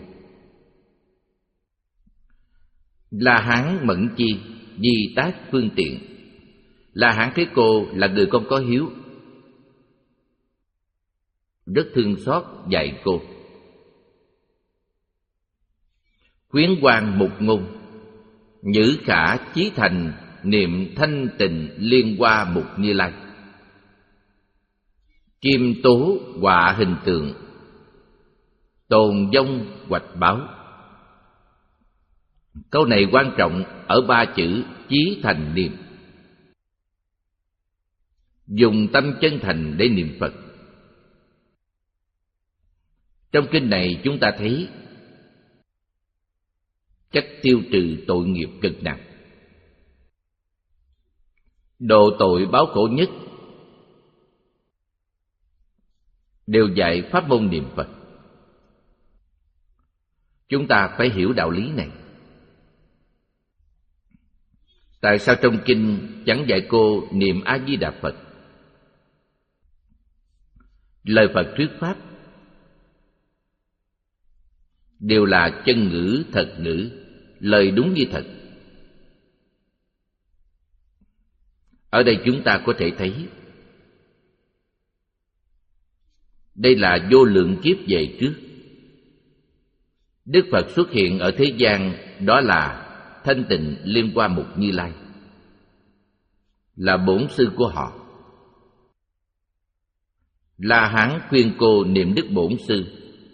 La Hán mẫn chi, di tác phương tiện. La Hán thấy cô là người con có hiếu, rất thương xót dạy cô. Khuyến quan mục ngôn, nhữ khả chí thành, niệm thanh tịnh liên hoa mục Như Lai. Kim tố họa hình tượng, tồn vong hoạch báo. Câu này quan trọng ở ba chữ chí thành niệm. Dùng tâm chân thành để niệm Phật. Trong kinh này chúng ta thấy cách tiêu trừ tội nghiệp cực nặng. Độ tội báo khổ nhất đều dạy pháp môn niệm Phật. Chúng ta phải hiểu đạo lý này. Tại sao trong kinh chẳng dạy cô niệm A Di Đà Phật? Lời Phật thuyết pháp đều là chân ngữ, thật ngữ, lời đúng như thật. Ở đây chúng ta có thể thấy đây là vô lượng kiếp về trước, Đức Phật xuất hiện ở thế gian, đó là thanh tịnh liên hoa mục Như Lai, là bổn sư của họ. La Hán khuyên cô niệm đức bổn sư,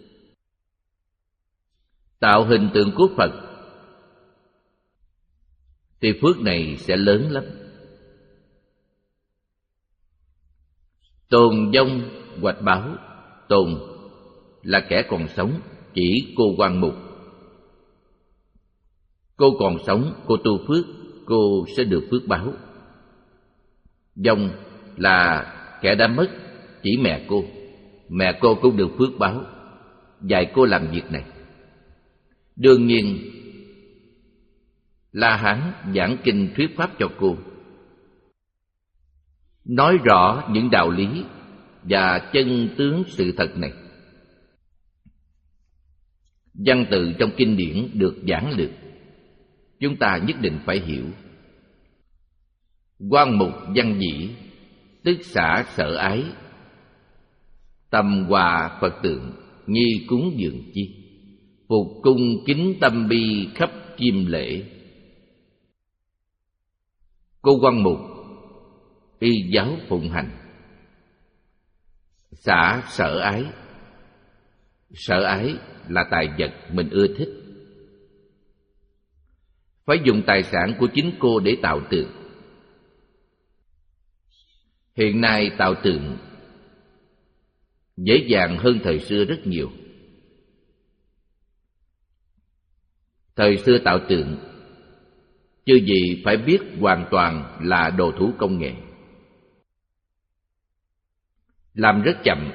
tạo hình tượng của Phật, thì phước này sẽ lớn lắm. Tồn vong hoạch báo. Tồn là kẻ còn sống, chỉ cô Quan Mục. Cô còn sống, cô tu phước, cô sẽ được phước báo. Vong là kẻ đã mất, chỉ mẹ cô. Mẹ cô cũng được phước báo, dạy cô làm việc này. Đương nhiên La Hán giảng kinh thuyết pháp cho cô, nói rõ những đạo lý và chân tướng sự thật này. Văn tự trong kinh điển được giảng lược, chúng ta nhất định phải hiểu. Quan mục văn dĩ, tức xả sợ ái. Tâm hòa Phật tượng, nghi cúng dường chi. Phục cung kính tâm bi khắp chiêm lễ. Cô Quan Mục y giáo phụng hành. Xả sợ ái. Sợ ái là tài vật mình ưa thích. Phải dùng tài sản của chính cô để tạo tượng. Hiện nay tạo tượng dễ dàng hơn thời xưa rất nhiều. Thời xưa tạo tượng chưa gì phải biết hoàn toàn là đồ thủ công nghệ, làm rất chậm.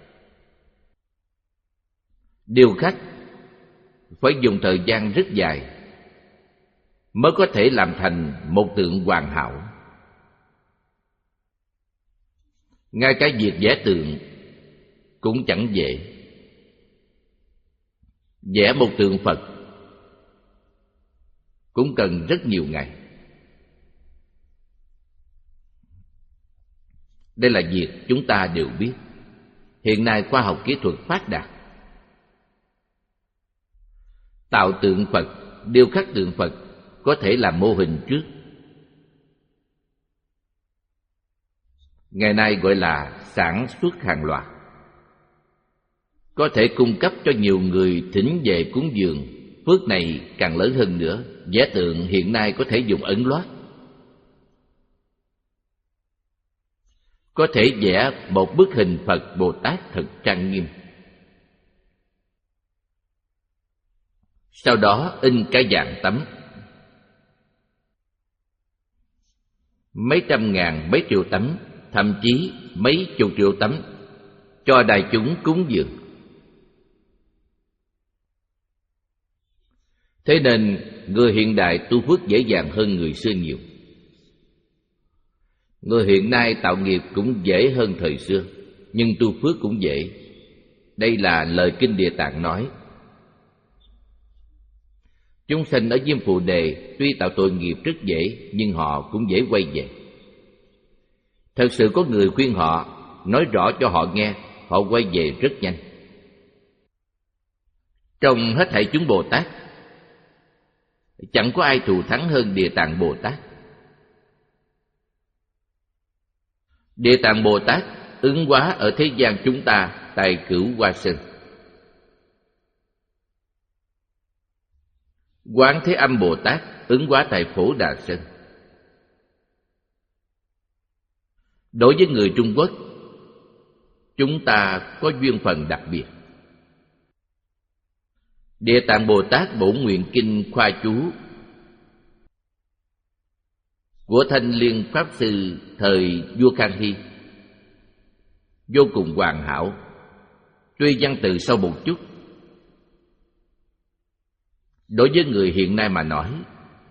Điêu khắc phải dùng thời gian rất dài mới có thể làm thành một tượng hoàn hảo. Ngay cả việc vẽ tượng cũng chẳng dễ. Vẽ một tượng Phật cũng cần rất nhiều ngày. Đây là việc chúng ta đều biết. Hiện nay khoa học kỹ thuật phát đạt, tạo tượng Phật, điêu khắc tượng Phật có thể làm mô hình trước. Ngày nay gọi là sản xuất hàng loạt, có thể cung cấp cho nhiều người thỉnh về cúng dường. Phước này càng lớn hơn nữa. Vẽ tượng hiện nay có thể dùng ấn loát, có thể vẽ một bức hình Phật Bồ Tát thật trang nghiêm, sau đó in cả vạn tấm, mấy trăm ngàn, mấy triệu tấm, thậm chí mấy chục triệu tấm, cho đại chúng cúng dường. Thế nên người hiện đại tu phước dễ dàng hơn người xưa nhiều. Người hiện nay tạo nghiệp cũng dễ hơn thời xưa, nhưng tu phước cũng dễ. Đây là lời Kinh Địa Tạng nói. Chúng sanh ở Diêm Phù Đề tuy tạo tội nghiệp rất dễ, nhưng họ cũng dễ quay về. Thật sự có người khuyên họ, nói rõ cho họ nghe, họ quay về rất nhanh. Trong hết thảy chúng Bồ Tát, chẳng có ai thù thắng hơn Địa Tạng Bồ Tát. Địa Tạng Bồ Tát ứng hóa ở thế gian chúng ta tại Cửu Hoa Sơn. Quán Thế Âm Bồ Tát ứng hóa tại Phổ Đà Sơn. Đối với người Trung Quốc, chúng ta có duyên phận đặc biệt. Địa Tạng Bồ Tát Bổn Nguyện Kinh khoa chú của Thanh Liên Pháp Sư thời vua Khang Hy vô cùng hoàn hảo. Tuy văn từ sâu một chút, đối với người hiện nay mà nói,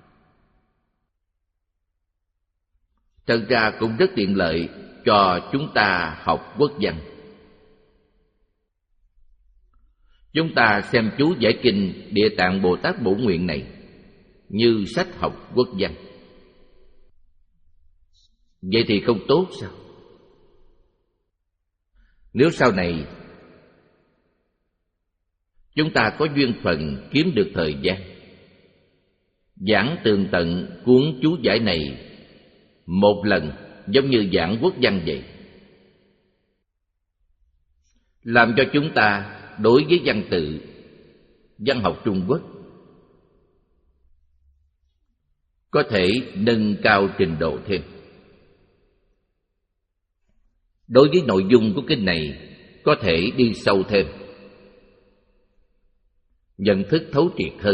thật ra cũng rất tiện lợi cho chúng ta học quốc văn. Chúng ta xem chú giải kinh Địa Tạng Bồ Tát Bổn Nguyện này như sách học quốc văn. Vậy thì không tốt sao? Nếu sau này chúng ta có duyên phận kiếm được thời gian, giảng tường tận cuốn chú giải này một lần, giống như giảng quốc văn vậy, làm cho chúng ta đối với văn tự, văn học Trung Quốc có thể nâng cao trình độ thêm. Đối với nội dung của kinh này có thể đi sâu thêm, nhận thức thấu triệt hơn.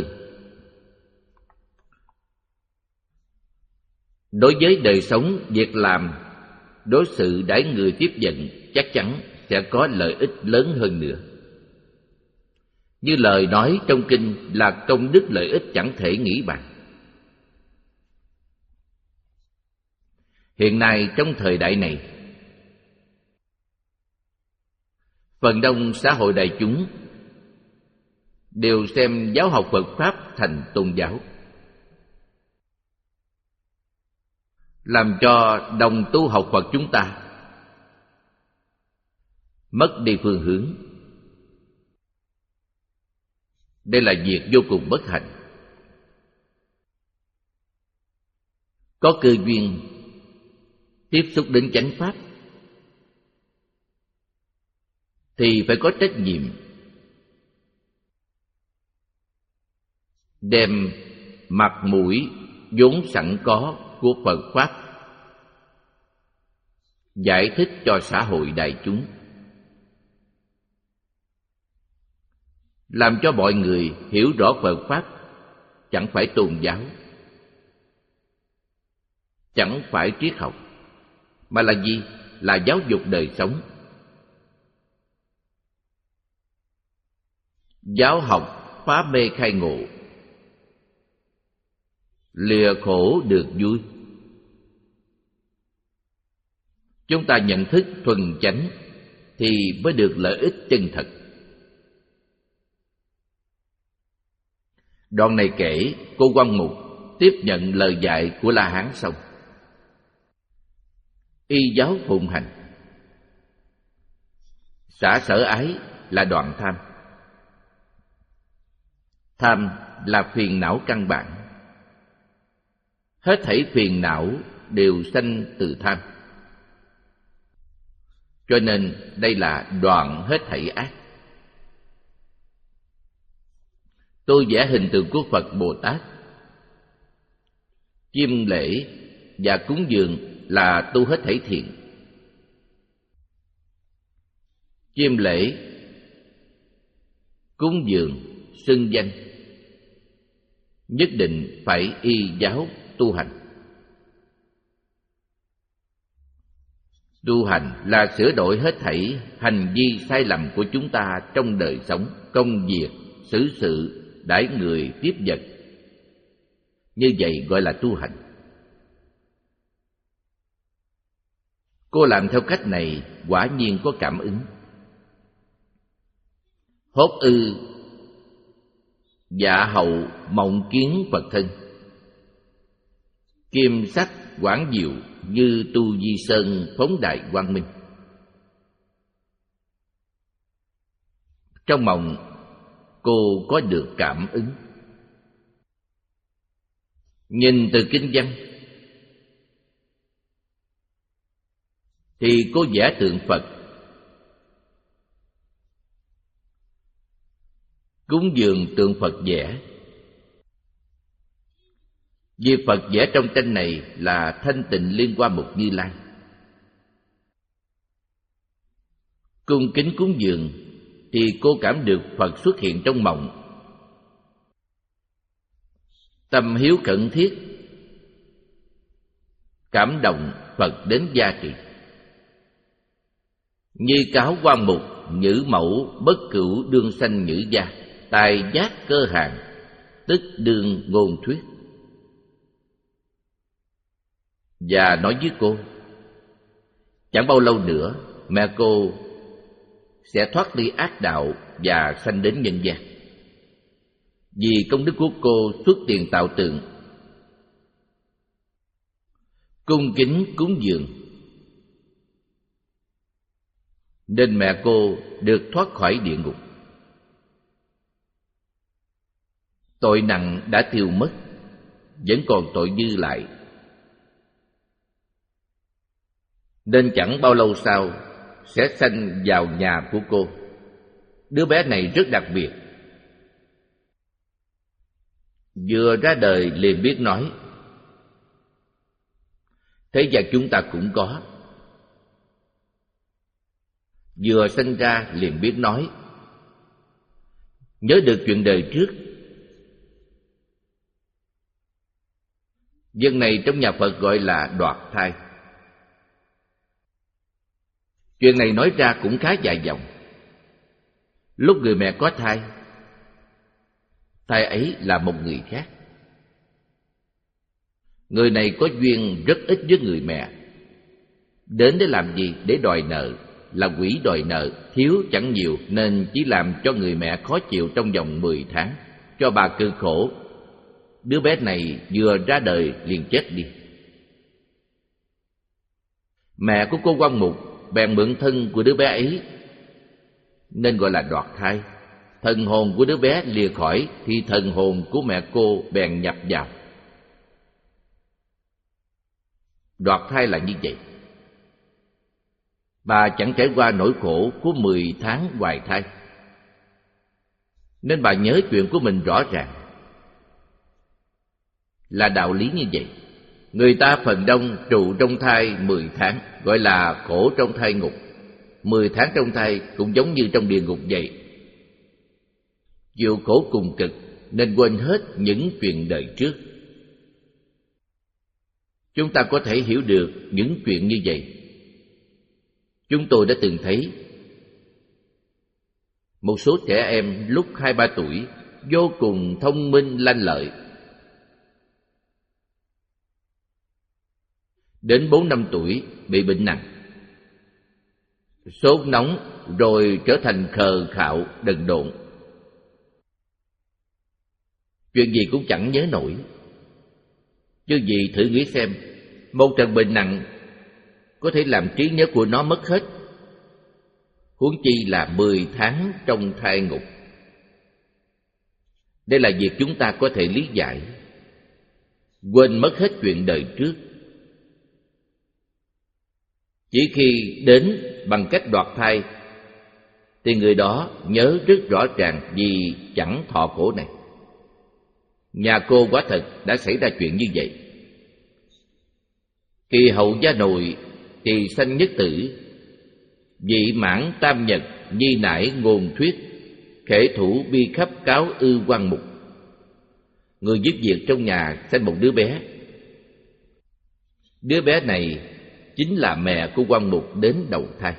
Đối với đời sống, việc làm, đối xử đãi người tiếp nhận chắc chắn sẽ có lợi ích lớn hơn nữa. Như lời nói trong kinh là công đức lợi ích chẳng thể nghĩ bàn. Hiện nay trong thời đại này, phần đông xã hội đại chúng đều xem giáo học Phật Pháp thành tôn giáo, làm cho đồng tu học Phật chúng ta mất đi phương hướng. Đây là việc vô cùng bất hạnh. Có cơ duyên tiếp xúc đến chánh pháp thì phải có trách nhiệm đem mặt mũi vốn sẵn có của Phật Pháp giải thích cho xã hội đại chúng, làm cho mọi người hiểu rõ Phật Pháp chẳng phải tôn giáo, chẳng phải triết học, mà là gì? Là giáo dục đời sống. Giáo học phá mê khai ngộ, lìa khổ được vui. Chúng ta nhận thức thuần chánh thì mới được lợi ích chân thật. Đoạn này kể cô Quan Mục tiếp nhận lời dạy của La Hán xong. Y giáo phụng hành. Xả sở ái là đoạn tham. Tham là phiền não căn bản. Hết thảy phiền não đều sanh từ tham. Cho nên đây là đoạn hết thảy ác. Tôi vẽ hình tượng của Phật Bồ Tát. Chiêm lễ và cúng dường là tu hết thảy thiện. Chiêm lễ, cúng dường, xưng danh, nhất định phải y giáo tu hành. Tu hành là sửa đổi hết thảy hành vi sai lầm của chúng ta trong đời sống, công việc, xử sự, đãi người, tiếp vật. Như vậy gọi là tu hành. Cô làm theo cách này quả nhiên có cảm ứng. Hốt ư dạ hậu mộng kiến Phật thân, kim sắc quảng diệu như tu di sơn phóng đại quang minh. Trong mộng cô có được cảm ứng. Nhìn từ kinh văn thì cô vẽ tượng Phật, cúng dường tượng Phật vẽ. Việc Phật vẽ trong tranh này là thanh tịnh liên hoa mục Như Lai. Cung kính cúng dường thì cô cảm được Phật xuất hiện trong mộng. Tâm hiếu khẩn thiết, cảm động Phật đến gia trì. Như cáo quan mục, nhữ mẫu, bất cửu đương sanh nhữ gia, tài giác cơ hàng, tức đương ngôn thuyết. Và nói với cô, chẳng bao lâu nữa mẹ cô sẽ thoát đi ác đạo và sanh đến nhân gian. Vì công đức của cô xuất tiền tạo tượng, cung kính cúng dường, nên mẹ cô được thoát khỏi địa ngục. Tội nặng đã tiêu mất, vẫn còn tội dư lại, nên chẳng bao lâu sau sẽ sanh vào nhà của cô. Đứa bé này rất đặc biệt, vừa ra đời liền biết nói. Thế gian chúng ta cũng có. Vừa sinh ra liền biết nói, nhớ được chuyện đời trước. Việc này trong nhà Phật gọi là đoạt thai. Chuyện này nói ra cũng khá dài dòng. Lúc người mẹ có thai, thai ấy là một người khác. Người này có duyên rất ít với người mẹ. Đến để làm gì? Để đòi nợ. Là quỷ đòi nợ, thiếu chẳng nhiều, nên chỉ làm cho người mẹ khó chịu trong vòng mười tháng, cho bà cực khổ. Đứa bé này vừa ra đời liền chết đi. Mẹ của cô Quan Mục bèn mượn thân của đứa bé ấy, nên gọi là đoạt thai. Thần hồn của đứa bé lìa khỏi thì thần hồn của mẹ cô bèn nhập vào. Đoạt thai là như vậy. Bà chẳng trải qua nỗi khổ của mười tháng hoài thai, nên bà nhớ chuyện của mình rõ ràng. Là đạo lý như vậy. Người ta phần đông trụ trong thai mười tháng, gọi là khổ trong thai ngục. Mười tháng trong thai cũng giống như trong địa ngục vậy. Chịu khổ cùng cực nên quên hết những chuyện đời trước. Chúng ta có thể hiểu được những chuyện như vậy. Chúng tôi đã từng thấy một số trẻ em lúc hai ba tuổi vô cùng thông minh lanh lợi, đến bốn năm tuổi bị bệnh nặng, sốt nóng, rồi trở thành khờ khạo đần độn, chuyện gì cũng chẳng nhớ nổi. Chứ gì thử nghĩ xem, một trận bệnh nặng có thể làm trí nhớ của nó mất hết, huống chi là mười tháng trong thai ngục. Đây là việc chúng ta có thể lý giải. Quên mất hết chuyện đời trước. Chỉ khi đến bằng cách đoạt thai thì người đó nhớ rất rõ ràng vì chẳng thọ khổ này. Nhà cô quả thật đã xảy ra chuyện như vậy. Kỳ hậu gia nội, kỳ sanh nhất tử, vị mãn tam nhật, nhi nải ngôn thuyết, khể thủ bi khắp cáo ư quan mục. Người giúp việc trong nhà sanh một đứa bé. Đứa bé này chính là mẹ của quan mục đến đầu thai.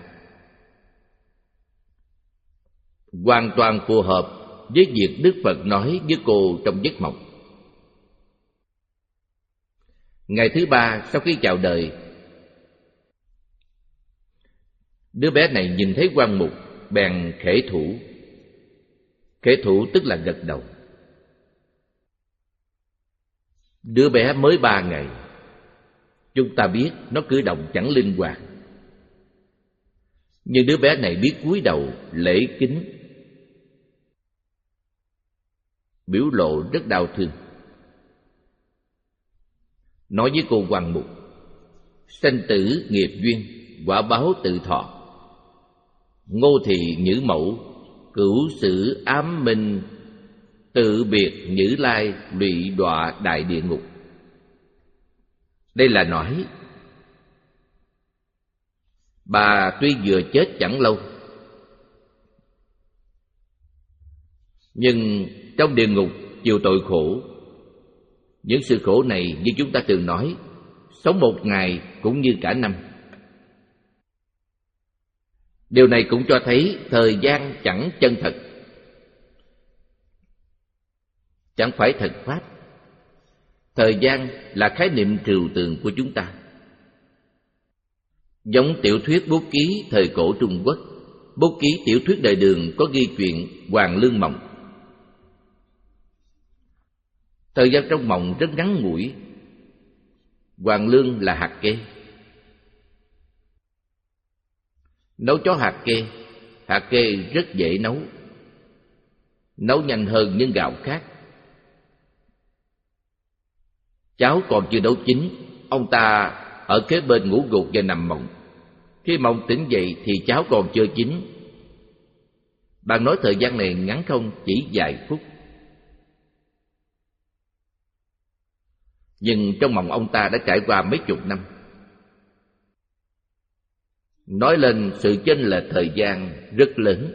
Hoàn toàn phù hợp với việc Đức Phật nói với cô trong giấc mộng. Ngày thứ ba sau khi chào đời, đứa bé này nhìn thấy quan mục bèn khể thủ. Khể thủ tức là gật đầu. Đứa bé mới ba ngày, chúng ta biết nó cử động chẳng linh hoạt, nhưng đứa bé này biết cúi đầu lễ kính, biểu lộ rất đau thương. Nói với cô Hoàng Mục: sanh tử nghiệp duyên, quả báo tự thọ. Ngô thị nhữ mẫu, cửu sử ám minh, tự biệt nhữ lai, lụy đọa đại địa ngục. Đây là nói bà tuy vừa chết chẳng lâu, nhưng trong địa ngục chịu tội khổ. Những sự khổ này như chúng ta thường nói, sống một ngày cũng như cả năm. Điều này cũng cho thấy thời gian chẳng chân thật, chẳng phải thật pháp. Thời gian là khái niệm trừu tượng của chúng ta. Giống tiểu thuyết bút ký thời cổ Trung Quốc, bút ký tiểu thuyết đời Đường có ghi chuyện Hoàng Lương Mộng. Thời gian trong mộng rất ngắn ngủi. Hoàng lương là hạt kê. Nấu cháo hạt kê, hạt kê rất dễ nấu, nấu nhanh hơn những gạo khác. Cháo còn chưa nấu chín, ông ta ở kế bên ngủ gục và nằm mộng. Khi mộng tỉnh dậy thì cháo còn chưa chín. Bạn nói thời gian này ngắn không? Chỉ vài phút. Nhưng trong mộng ông ta đã trải qua mấy chục năm. Nói lên sự chênh lệch thời gian rất lớn.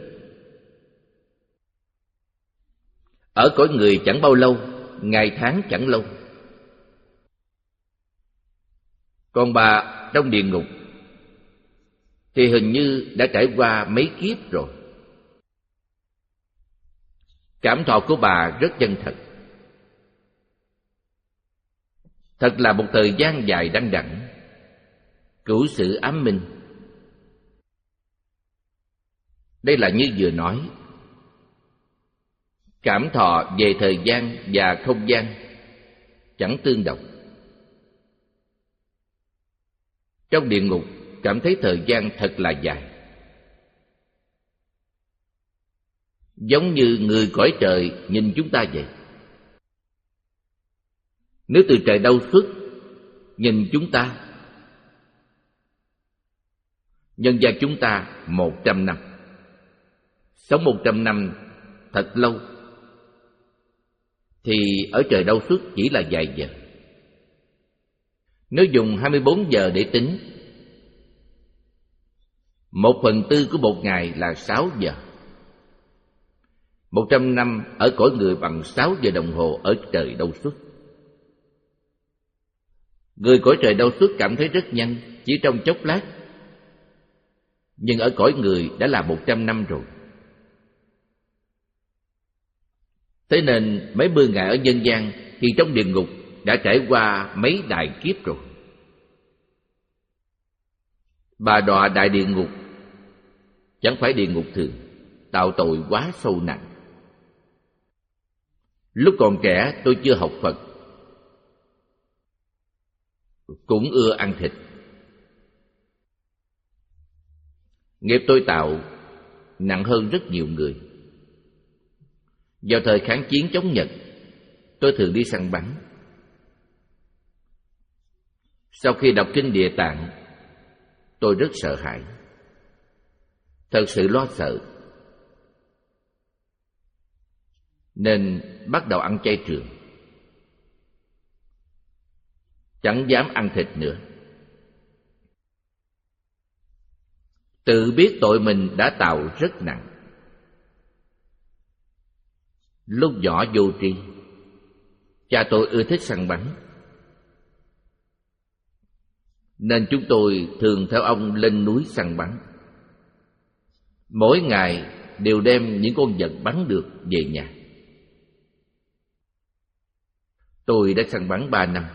Ở cõi người chẳng bao lâu, ngày tháng chẳng lâu. Còn bà trong địa ngục thì hình như đã trải qua mấy kiếp rồi. Cảm thọ của bà rất chân thật. Thật là một thời gian dài đăng đẳng. Cửu sử ám minh. Đây là như vừa nói, cảm thọ về thời gian và không gian chẳng tương đồng. Trong địa ngục cảm thấy thời gian thật là dài, giống như người cõi trời nhìn chúng ta vậy. Nếu từ trời đâu xuất nhìn chúng ta, nhân gian chúng ta một trăm năm, sống một trăm năm thật lâu, thì ở trời đâu xuất chỉ là vài giờ. Nếu dùng hai mươi bốn giờ để tính, một phần tư của một ngày là sáu giờ. Một trăm năm ở cõi người bằng sáu giờ đồng hồ ở trời đâu xuất. Người cõi trời đâu xuất cảm thấy rất nhanh, chỉ trong chốc lát. Nhưng ở cõi người đã là một trăm năm rồi. Thế nên mấy mươi ngày ở nhân gian thì trong địa ngục đã trải qua mấy đại kiếp rồi. Bà đọa đại địa ngục chẳng phải địa ngục thường, tạo tội quá sâu nặng. Lúc còn trẻ tôi chưa học Phật, cũng ưa ăn thịt. Nghiệp tôi tạo nặng hơn rất nhiều người. Vào thời kháng chiến chống Nhật, tôi thường đi săn bắn. Sau khi đọc kinh Địa Tạng, tôi rất sợ hãi, thật sự lo sợ, nên bắt đầu ăn chay trường, chẳng dám ăn thịt nữa. Tự biết tội mình đã tạo rất nặng. Lúc nhỏ vô tri, cha tôi ưa thích săn bắn, nên chúng tôi thường theo ông lên núi săn bắn. Mỗi ngày đều đem những con vật bắn được về nhà. Tôi đã săn bắn ba năm.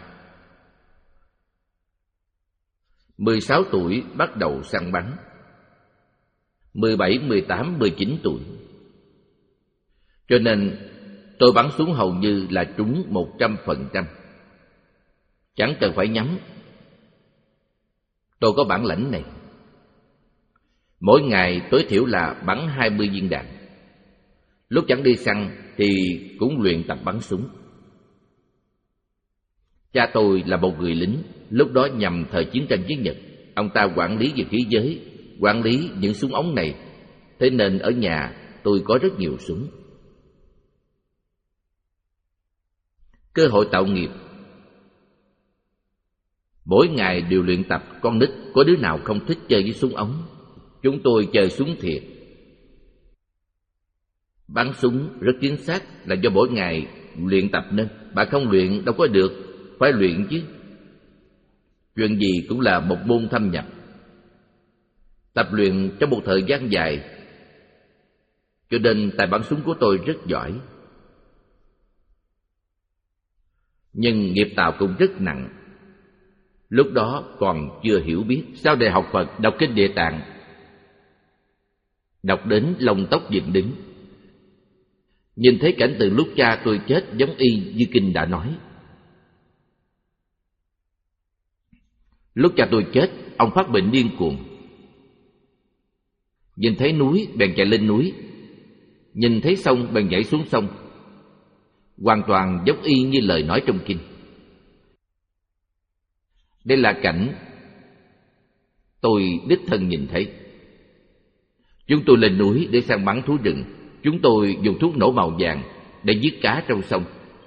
mười sáu tuổi bắt đầu săn bắn, mười bảy, mười tám, mười chín tuổi. Cho nên tôi bắn xuống hầu như là trúng một trăm phần trăm. Chẳng cần phải nhắm. Tôi có bản lĩnh này. Mỗi ngày tối thiểu là bắn hai mươi viên đạn. Lúc chẳng đi săn thì cũng luyện tập bắn súng. Cha tôi là một người lính, lúc đó nhằm thời chiến tranh với Nhật. Ông ta quản lý về khí giới, quản lý những súng ống này. Thế nên ở nhà tôi có rất nhiều súng. Cơ hội tạo nghiệp. Mỗi ngày đều luyện tập. Con nít có đứa nào không thích chơi với súng ống. Chúng tôi chơi súng thiệt. Bắn súng rất chính xác là do mỗi ngày luyện tập nên. Bạn không luyện đâu có được, phải luyện chứ. Chuyện gì cũng là một môn thâm nhập. Tập luyện trong một thời gian dài, cho nên tài bắn súng của tôi rất giỏi. Nhưng nghiệp tạo cũng rất nặng. Lúc đó còn chưa hiểu biết. Sau đại học Phật, đọc kinh Địa Tạng, đọc đến lông tóc dựng đứng. Nhìn thấy cảnh tượng lúc cha tôi chết giống y như kinh đã nói. Lúc cha tôi chết, ông phát bệnh điên cuồng. Nhìn thấy núi bèn chạy lên núi, nhìn thấy sông bèn nhảy xuống sông. Hoàn toàn giống y như lời nói trong kinh. Đây là cảnh tôi đích thân nhìn thấy. Chúng tôi lên núi để săn bắn thú rừng. Chúng tôi dùng thuốc nổ màu vàng để giết cá trong sông.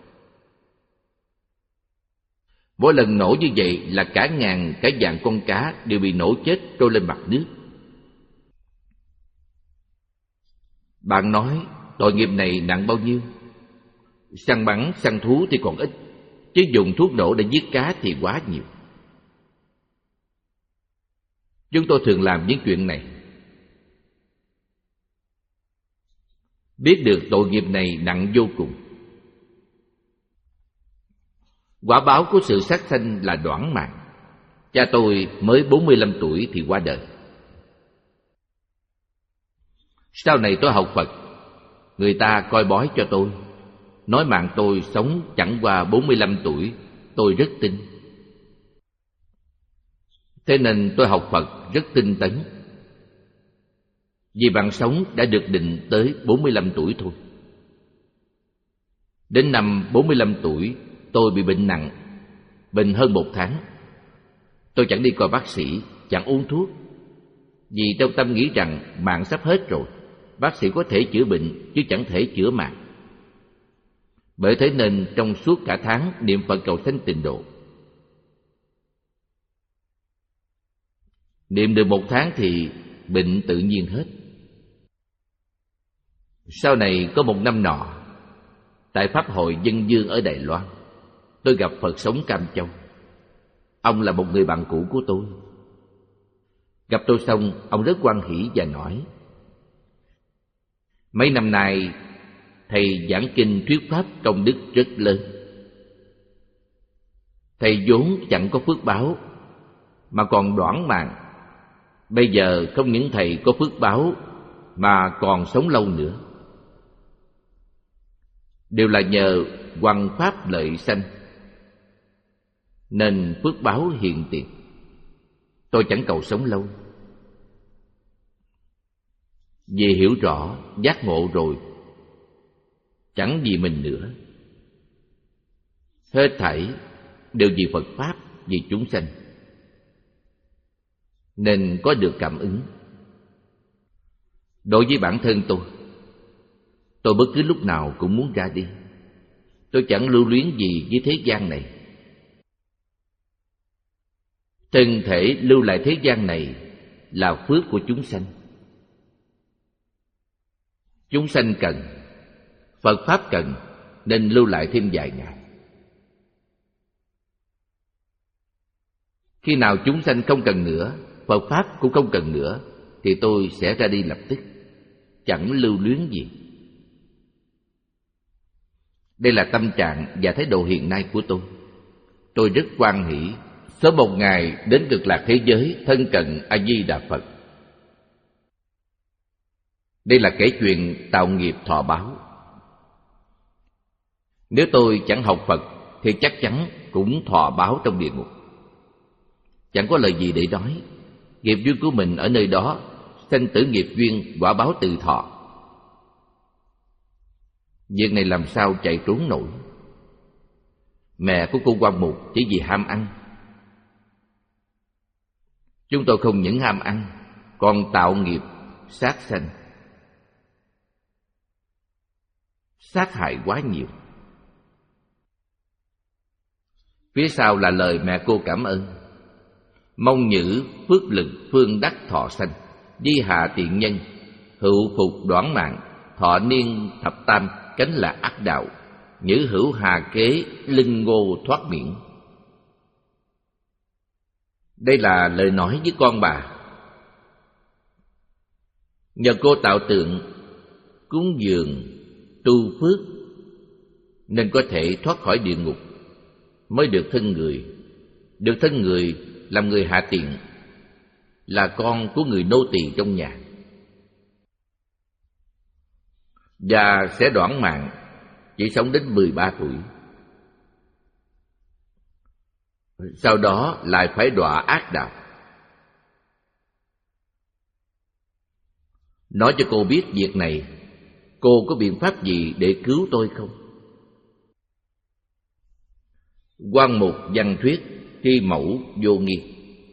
Mỗi lần nổ như vậy là cả ngàn cả vạn con cá đều bị nổ chết trôi lên mặt nước. Bạn nói tội nghiệp này nặng bao nhiêu? Săn bắn, săn thú thì còn ít, chứ dùng thuốc nổ để giết cá thì quá nhiều. Chúng tôi thường làm những chuyện này. Biết được tội nghiệp này nặng vô cùng. Quả báo của sự sát sanh là đoản mạng. Cha tôi mới bốn mươi lăm tuổi thì qua đời. Sau này tôi học Phật, người ta coi bói cho tôi, nói mạng tôi sống chẳng qua bốn mươi lăm tuổi. Tôi rất tin. Thế nên tôi học Phật rất tinh tấn. Vì bạn sống đã được định tới bốn mươi lăm tuổi thôi. Đến năm bốn mươi lăm tuổi, tôi bị bệnh nặng, bệnh hơn một tháng. Tôi chẳng đi coi bác sĩ, chẳng uống thuốc, vì trong tâm nghĩ rằng mạng sắp hết rồi. Bác sĩ có thể chữa bệnh chứ chẳng thể chữa mạng. Bởi thế nên trong suốt cả tháng niệm Phật cầu sanh tịnh độ. Niệm được một tháng thì bệnh tự nhiên hết. Sau này có một năm nọ, tại Pháp hội Dân Dương ở Đài Loan, tôi gặp Phật sống Cam Châu. Ông là một người bạn cũ của tôi. Gặp tôi xong, ông rất hoan hỉ và nói: mấy năm nay thầy giảng kinh thuyết pháp công đức rất lớn. Thầy vốn chẳng có phước báo mà còn đoản mạng. Bây giờ không những thầy có phước báo mà còn sống lâu nữa, đều là nhờ hoằng pháp lợi sanh. nên phước báo hiện tiền. Tôi chẳng cầu sống lâu, vì hiểu rõ giác ngộ rồi, chẳng vì mình nữa. Hết thảy đều vì Phật Pháp, vì chúng sanh, nên có được cảm ứng. Đối với bản thân tôi, tôi bất cứ lúc nào cũng muốn ra đi. Tôi chẳng lưu luyến gì với thế gian này. Thân thể lưu lại thế gian này là phước của chúng sanh. Chúng sanh cần, Phật Pháp cần, nên lưu lại thêm vài ngày. Khi nào chúng sanh không cần nữa, Phật Pháp cũng không cần nữa, thì tôi sẽ ra đi lập tức, chẳng lưu luyến gì. Đây là tâm trạng và thái độ hiện nay của tôi. Tôi rất hoan hỷ sớm một ngày đến Cực Lạc thế giới thân cận A Di Đà Phật. Đây là kể chuyện tạo nghiệp thọ báo. Nếu tôi chẳng học Phật thì chắc chắn cũng thọ báo trong địa ngục. Chẳng có lời gì để nói. Nghiệp duyên của mình ở nơi đó, sanh tử nghiệp duyên, quả báo từ thọ. Việc này làm sao chạy trốn nổi. Mẹ của cô Quan Mục chỉ vì ham ăn. Chúng tôi không những ham ăn, còn tạo nghiệp sát sanh, sát hại quá nhiều. Phía sau là lời mẹ cô cảm ơn: mong nhử phước lực phương đắc thọ sanh, di hạ tiện nhân, hữu phục đoản mạng, thọ niên thập tam, cánh là ác đạo, nhử hữu hà kế, linh ngô thoát miễn. Đây là lời nói với con bà. Nhờ cô tạo tượng, cúng dường, tu phước, nên có thể thoát khỏi địa ngục, mới được thân người. Được thân người làm người hạ tiện, là con của người nô tỳ trong nhà, và sẽ đoản mạng, chỉ sống đến mười ba tuổi. Sau đó lại phải đọa ác đạo. Nói cho cô biết việc này, cô có biện pháp gì để cứu tôi không? Quan Mục văn thuyết tri mẫu vô nghi.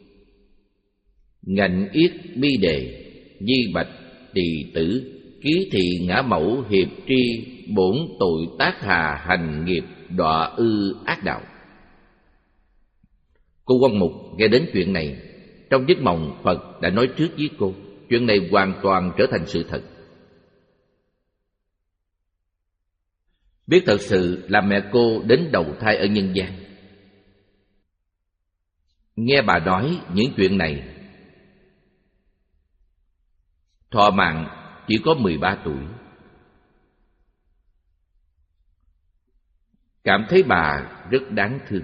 Ngạnh yết bi đề, di bạch tỳ tử, ký thị ngã mẫu hiệp tri, bổn tội tác hà hành nghiệp, đọa ư ác đạo. Cô Quan Mục nghe đến chuyện này, trong giấc mộng Phật đã nói trước với cô. Chuyện này hoàn toàn trở thành sự thật. Biết thật sự là mẹ cô đến đầu thai ở nhân gian. Nghe bà nói những chuyện này, thọ mạng chỉ có mười ba tuổi. Cảm thấy bà rất đáng thương,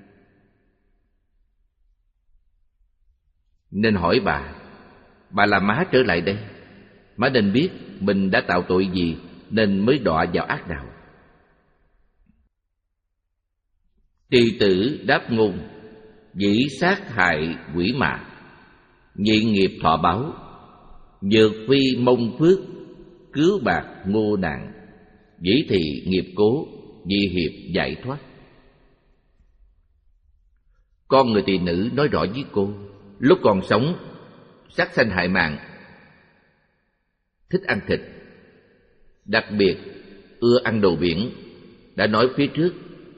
nên hỏi bà: bà là má trở lại đây, má nên biết mình đã tạo tội gì nên mới đọa vào ác đạo. Tỳ tử đáp ngôn: dĩ sát hại quỷ mạ, nhị nghiệp thọ báo, dược phi mông phước, cứu bạc ngô nạn, dĩ thị nghiệp cố, di hiệp giải thoát. Con người tỳ nữ nói rõ với cô, lúc còn sống sát sanh hại mạng, thích ăn thịt, đặc biệt ưa ăn đồ biển. Đã nói phía trước,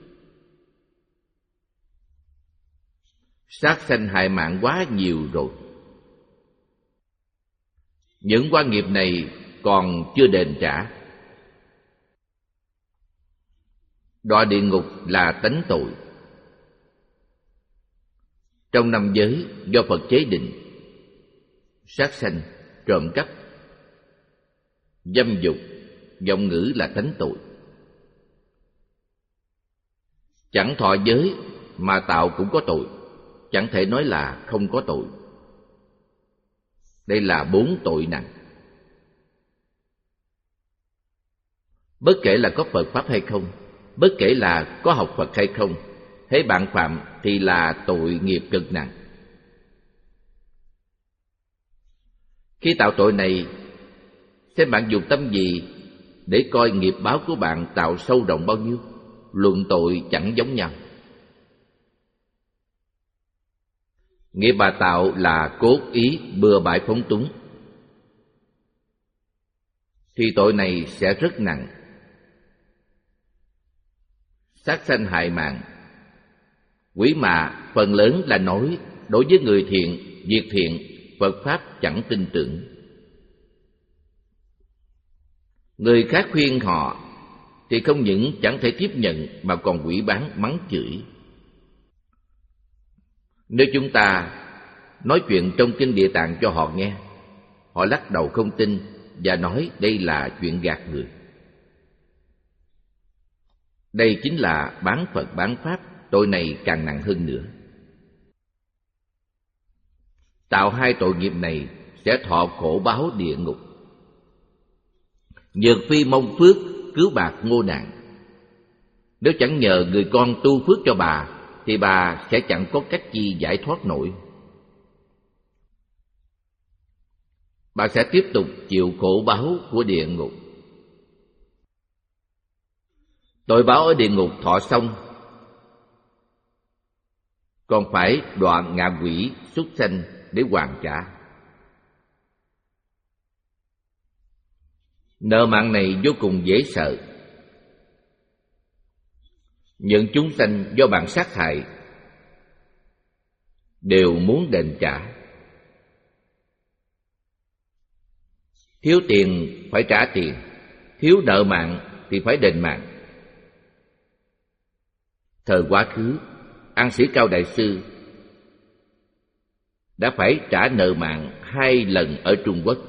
sát sanh hại mạng quá nhiều rồi. Những quan nghiệp này còn chưa đền trả. Đọa địa ngục là tánh tội. Trong năm giới do Phật chế định, sát sanh, trộm cắp, dâm dục, vọng ngữ là tánh tội. Chẳng thọ giới mà tạo cũng có tội, chẳng thể nói là không có tội. Đây là bốn tội nặng. Bất kể là có Phật Pháp hay không, bất kể là có học Phật hay không, hễ bạn phạm thì là tội nghiệp cực nặng. Khi tạo tội này, xem bạn dùng tâm gì để coi nghiệp báo của bạn tạo sâu rộng bao nhiêu, luận tội chẳng giống nhau. Nghiệp bà tạo là cố ý bừa bãi phóng túng, thì tội này sẽ rất nặng. Sát sanh hại mạng, quỷ mạ phần lớn là nói đối với người thiện, việc thiện, Phật Pháp chẳng tin tưởng. Người khác khuyên họ thì không những chẳng thể tiếp nhận mà còn quỷ bán mắng chửi. Nếu chúng ta nói chuyện trong kinh Địa Tạng cho họ nghe, họ lắc đầu không tin và nói đây là chuyện gạt người. Đây chính là bán Phật bán Pháp, tội này càng nặng hơn nữa. Tạo hai tội nghiệp này sẽ thọ khổ báo địa ngục. Nhược phi mong phước cứu bạc ngô nạn. Nếu chẳng nhờ người con tu phước cho bà thì bà sẽ chẳng có cách chi giải thoát nổi. Bà sẽ tiếp tục chịu khổ báo của địa ngục. Tội báo ở địa ngục thọ xong, còn phải đọa ngạ quỷ súc sanh để hoàn trả. Nợ mạng này vô cùng dễ sợ. Những chúng sanh do bạn sát hại đều muốn đền trả. Thiếu tiền phải trả tiền, thiếu nợ mạng thì phải đền mạng. Thời quá khứ, An Sĩ Cao Đại Sư đã phải trả nợ mạng hai lần ở Trung Quốc.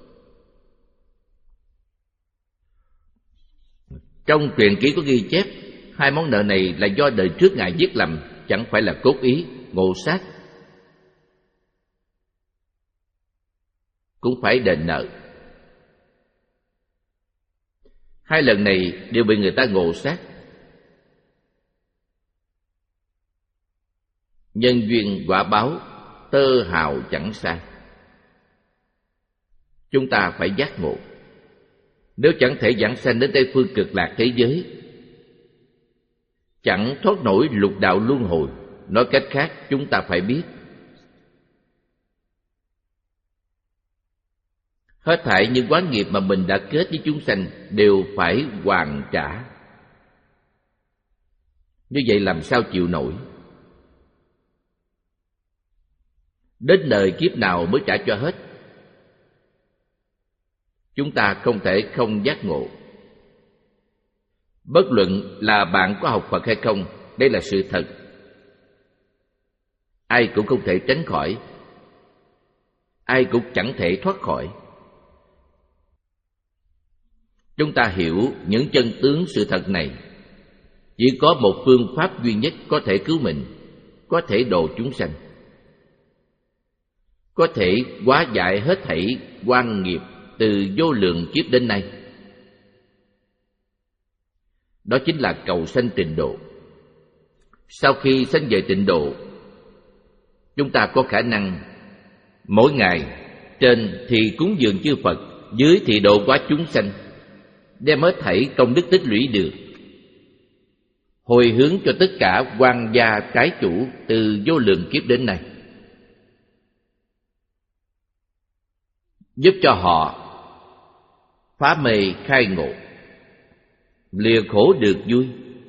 Trong truyện ký có ghi chép, hai món nợ này là do đời trước Ngài giết lầm, chẳng phải là cốt ý, ngộ sát. Cũng phải đền nợ. Hai lần này đều bị người ta ngộ sát. Nhân duyên quả báo, tơ hào chẳng sai. Chúng ta phải giác ngộ. Nếu chẳng thể giảng sanh đến Tây Phương Cực Lạc thế giới, chẳng thoát nổi lục đạo luân hồi. Nói cách khác, chúng ta phải biết hết thảy những oán nghiệp mà mình đã kết với chúng sanh đều phải hoàn trả. Như vậy làm sao chịu nổi? Đến đời kiếp nào mới trả cho hết? Chúng ta không thể không giác ngộ. Bất luận là bạn có học Phật hay không, đây là sự thật. Ai cũng không thể tránh khỏi, ai cũng chẳng thể thoát khỏi. Chúng ta hiểu những chân tướng sự thật này, chỉ có một phương pháp duy nhất có thể cứu mình, có thể độ chúng sanh, có thể hóa giải hết thảy oan nghiệp từ vô lượng kiếp đến nay. Đó chính là cầu sanh tịnh độ. Sau khi sanh về tịnh độ, chúng ta có khả năng mỗi ngày trên thì cúng dường chư Phật, dưới thì độ hóa chúng sanh, đem hết thảy công đức tích lũy được, hồi hướng cho tất cả quan gia trái chủ từ vô lượng kiếp đến nay, giúp cho họ phá mê khai ngộ, lìa khổ được vui,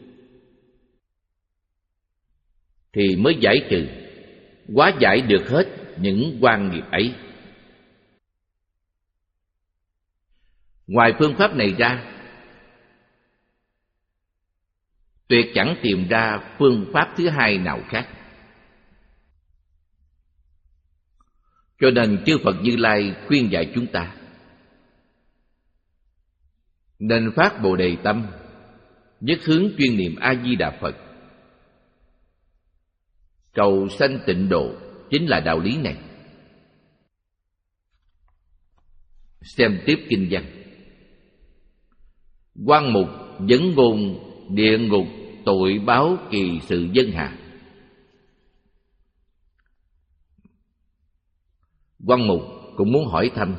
thì mới giải trừ, hóa giải được hết những oan nghiệp ấy. Ngoài phương pháp này ra, tuyệt chẳng tìm ra phương pháp thứ hai nào khác. Cho nên chư Phật Như Lai khuyên dạy chúng ta nên phát Bồ Đề tâm, nhất hướng chuyên niệm A Di Đà Phật. Cầu sanh tịnh độ chính là đạo lý này. Xem tiếp kinh văn. Quan mục vấn ngôn địa ngục tội báo kỳ sự dân hà. Quan mục cũng muốn hỏi thăm,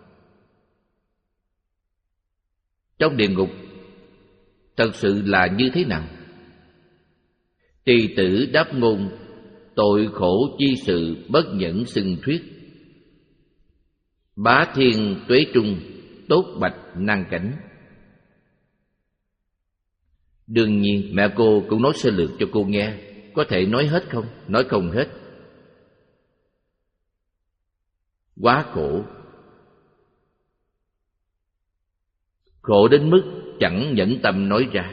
trong địa ngục thật sự là như thế nào? Tỳ tử đáp ngôn: tội khổ chi sự bất nhẫn xưng thuyết. Bá thiên tuế trung, tốt bạch nan cảnh. Đương nhiên mẹ cô cũng nói sơ lược cho cô nghe. Có thể nói hết không? Nói không hết. Quá khổ, khổ đến mức chẳng nhẫn tâm nói ra.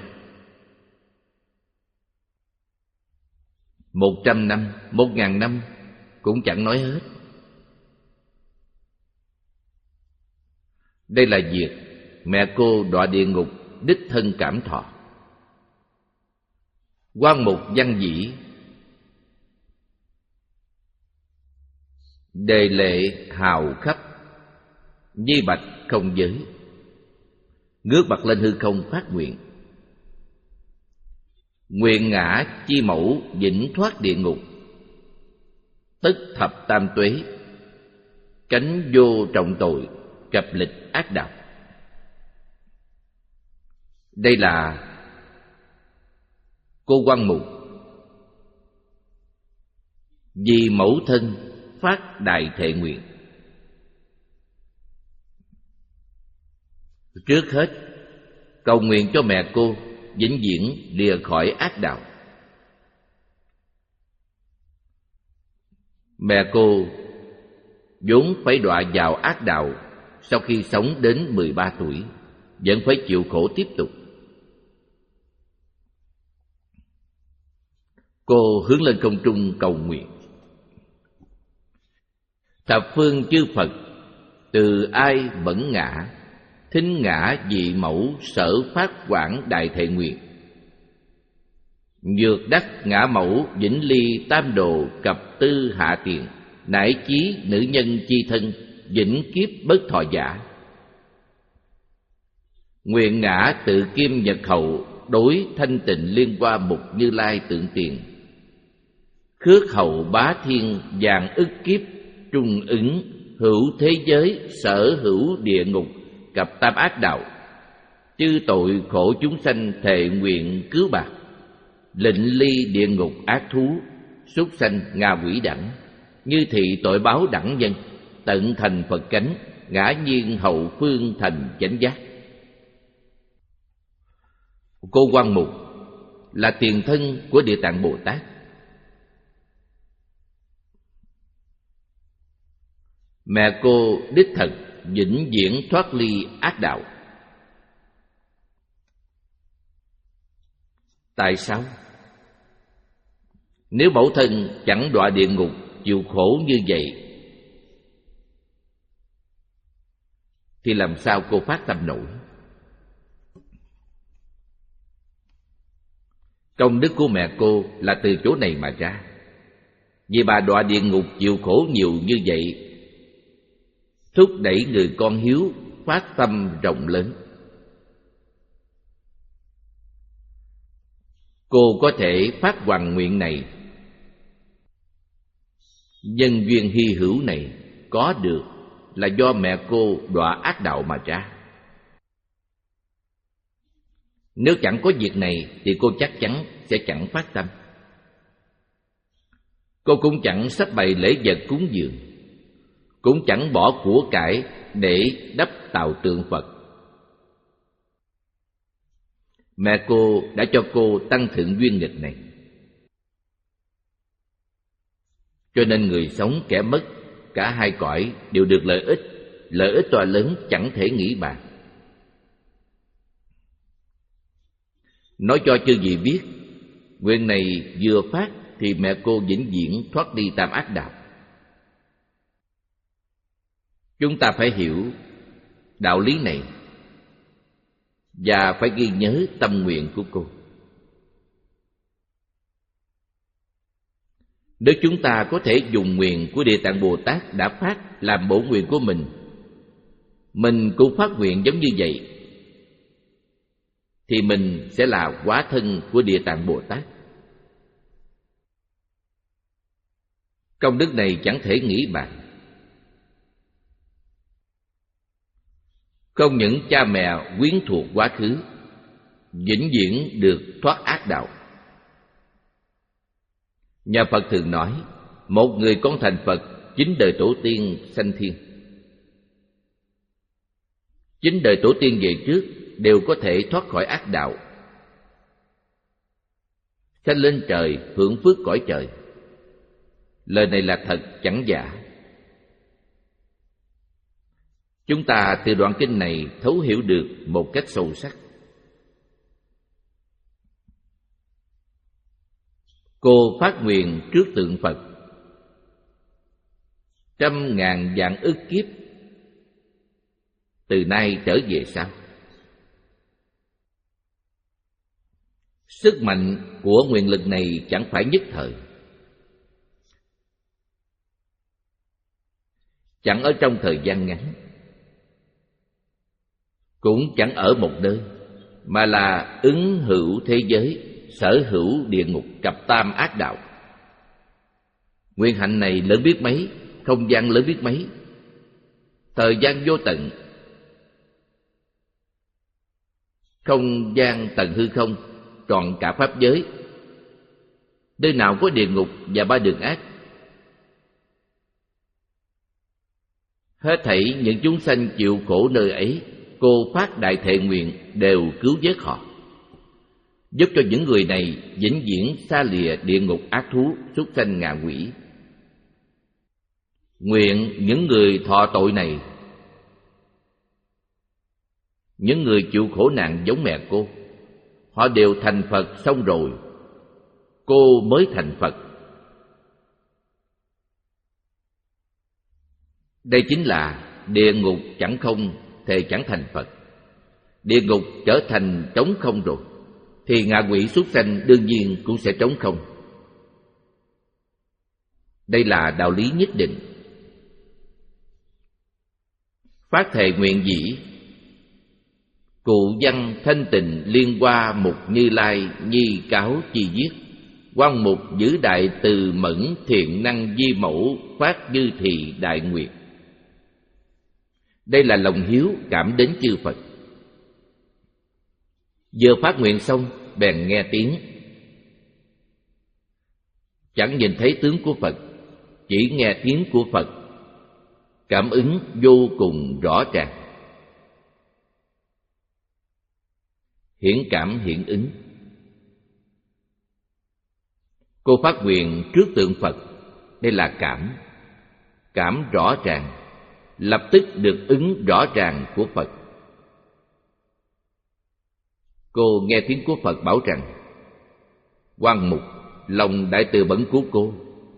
Một trăm năm, một ngàn năm cũng chẳng nói hết. Đây là việc mẹ cô đọa địa ngục đích thân cảm thọ. Quan mục văn dĩ đề lệ hào khắp, di bạch không giới, ngước mặt lên hư không phát nguyện: nguyện ngã chi mẫu vĩnh thoát địa ngục, tất thập tam tuế, cánh vô trọng tội, cập lịch ác đạo. Đây là cô Quan Mục vì mẫu thân phát đại thệ nguyện. Trước hết cầu nguyện cho mẹ cô vĩnh viễn lìa khỏi ác đạo. Mẹ cô vốn phải đọa vào ác đạo, sau khi sống đến mười ba tuổi vẫn phải chịu khổ tiếp tục. Cô hướng lên không trung cầu nguyện: thập phương chư Phật, từ ai bẩn ngã, thính ngã dị mẫu sở phát quảng đại thệ nguyện. Nhược đắc ngã mẫu vĩnh ly tam đồ cập tư hạ tiền, nải chí nữ nhân chi thân vĩnh kiếp bất thọ giả. Nguyện ngã tự kim nhật hậu, đối thanh tịnh liên hoa mục Như Lai tượng tiền. Khước hậu bá thiên vạn ức kiếp, trung ứng hữu thế giới sở hữu địa ngục cập tam ác đạo. Chư tội khổ chúng sanh thệ nguyện cứu bạc, lịnh ly địa ngục ác thú, súc sanh ngạ quỷ đẳng. Như thị tội báo đẳng nhân, tận thành Phật cánh, ngã nhiên hậu phương thành chánh giác. Cô Quan Mục là tiền thân của Địa Tạng Bồ Tát. Mẹ cô đích thực vĩnh viễn thoát ly ác đạo. Tại sao? Nếu mẫu thân chẳng đọa địa ngục chịu khổ như vậy thì làm sao cô phát tâm nổi? Công đức của mẹ cô là từ chỗ này mà ra. Vì bà đọa địa ngục chịu khổ nhiều như vậy, thúc đẩy người con hiếu phát tâm rộng lớn. Cô có thể phát hoằng nguyện này, nhân duyên hy hữu này có được là do mẹ cô đọa ác đạo mà ra. Nếu chẳng có việc này thì cô chắc chắn sẽ chẳng phát tâm. Cô cũng chẳng sắp bày lễ vật cúng dường, cũng chẳng bỏ của cải để đắp tạo tượng Phật. Mẹ cô đã cho cô tăng thượng duyên nghịch này, cho nên người sống kẻ mất, cả hai cõi đều được lợi ích, lợi ích to lớn chẳng thể nghĩ bàn. Nói cho chư vị biết, nguyện này vừa phát thì mẹ cô vĩnh viễn thoát đi tam ác đạo. Chúng ta phải hiểu đạo lý này và phải ghi nhớ tâm nguyện của cô. Nếu chúng ta có thể dùng nguyện của Địa Tạng Bồ Tát đã phát làm bổn nguyện của mình, mình cũng phát nguyện giống như vậy, thì mình sẽ là hóa thân của Địa Tạng Bồ Tát. Công đức này chẳng thể nghĩ bàn. Không những cha mẹ quyến thuộc quá khứ vĩnh viễn được thoát ác đạo. Nhà Phật thường nói, một người con thành Phật, chín đời tổ tiên sanh thiên. Chín đời tổ tiên về trước đều có thể thoát khỏi ác đạo, sanh lên trời hưởng phước cõi trời. Lời này là thật chẳng giả. Chúng ta từ đoạn kinh này thấu hiểu được một cách sâu sắc. Cô phát nguyện trước tượng Phật, trăm ngàn vạn ức kiếp từ nay trở về sau. Sức mạnh của nguyện lực này chẳng phải nhất thời, chẳng ở trong thời gian ngắn, cũng chẳng ở một nơi, mà là ứng hữu thế giới, sở hữu địa ngục cặp tam ác đạo. Nguyện hạnh này lớn biết mấy, không gian lớn biết mấy, thời gian vô tận, không gian tận hư không, trọn cả pháp giới. Nơi nào có địa ngục và ba đường ác, hết thảy những chúng sanh chịu khổ nơi ấy, cô phát đại thệ nguyện đều cứu vớt họ, giúp cho những người này vĩnh viễn xa lìa địa ngục ác thú, súc sanh ngạ quỷ. Nguyện những người thọ tội này, những người chịu khổ nạn giống mẹ cô, họ đều thành Phật xong rồi, cô mới thành Phật. Đây chính là địa ngục chẳng không thì chẳng thành Phật. Địa ngục trở thành trống không rồi, thì ngạ quỷ súc sanh đương nhiên cũng sẽ trống không. Đây là đạo lý nhất định. Phát thệ nguyện dĩ, cụ văn thanh tịnh liên hoa mục Như Lai nhi cáo chi viết, quan mục giữ đại từ mẫn thiện năng di mẫu phát dư thị đại nguyện. Đây là lòng hiếu cảm đến chư Phật. Vừa phát nguyện xong bèn nghe tiếng, chẳng nhìn thấy tướng của Phật, chỉ nghe tiếng của Phật, cảm ứng vô cùng rõ ràng. Hiển cảm hiện ứng. Cô phát nguyện trước tượng Phật, đây là cảm, cảm rõ ràng, lập tức được ứng rõ ràng của Phật. Cô nghe tiếng của Phật bảo rằng, Quan mục, lòng đại từ bẩn của cô.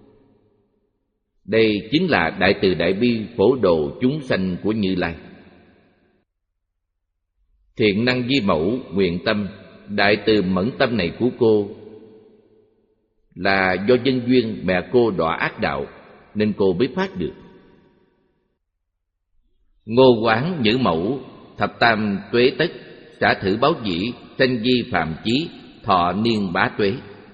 Đây chính là đại từ đại bi phổ độ chúng sanh của Như Lai. Thiện năng di mẫu nguyện tâm, đại từ mẫn tâm này của cô là do nhân duyên mẹ cô đọa ác đạo nên cô mới phát được. Ngô quán nhữ mẫu, thập tam tuế tất, xả thử báo dĩ, sanh di phạm chí, thọ niên bá tuế.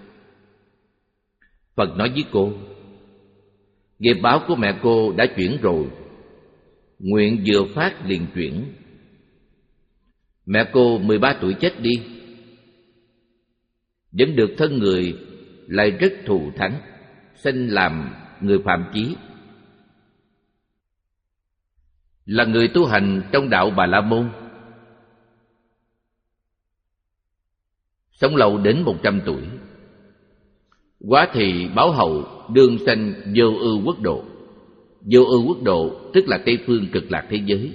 Phật nói với cô, nghiệp báo của mẹ cô đã chuyển rồi, nguyện vừa phát liền chuyển. Mẹ cô mười ba tuổi chết đi, vẫn được thân người lại rất thù thắng, sinh làm người phạm chí, là người tu hành trong đạo Bà La Môn, sống lâu đến một trăm tuổi. Quá thì báo hậu đương sanh vô ưu quốc độ. Vô ưu quốc độ tức là Tây phương cực lạc thế giới.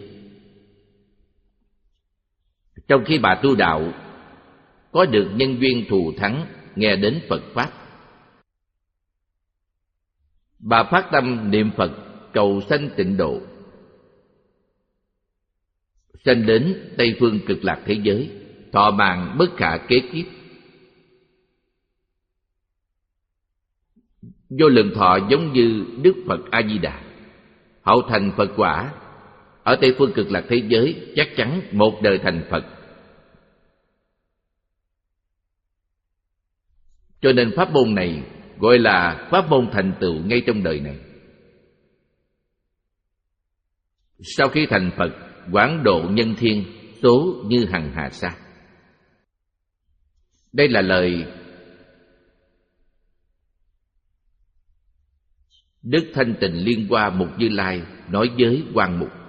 Trong khi bà tu đạo, có được nhân duyên thù thắng nghe đến Phật Pháp, bà phát tâm niệm Phật cầu sanh tịnh độ, sanh đến Tây phương cực lạc thế giới, thọ mạng bất khả kế kiếp. Vô lượng thọ giống như Đức Phật A Di Đà, hậu thành Phật quả. Ở Tây phương cực lạc thế giới chắc chắn một đời thành Phật. Cho nên pháp môn này gọi là pháp môn thành tựu ngay trong đời này. Sau khi thành Phật, quảng độ nhân thiên, số như hằng hà sa. Đây là lời Đức Thanh Tịnh Liên Hoa Mục Như Lai nói với Quan Mục.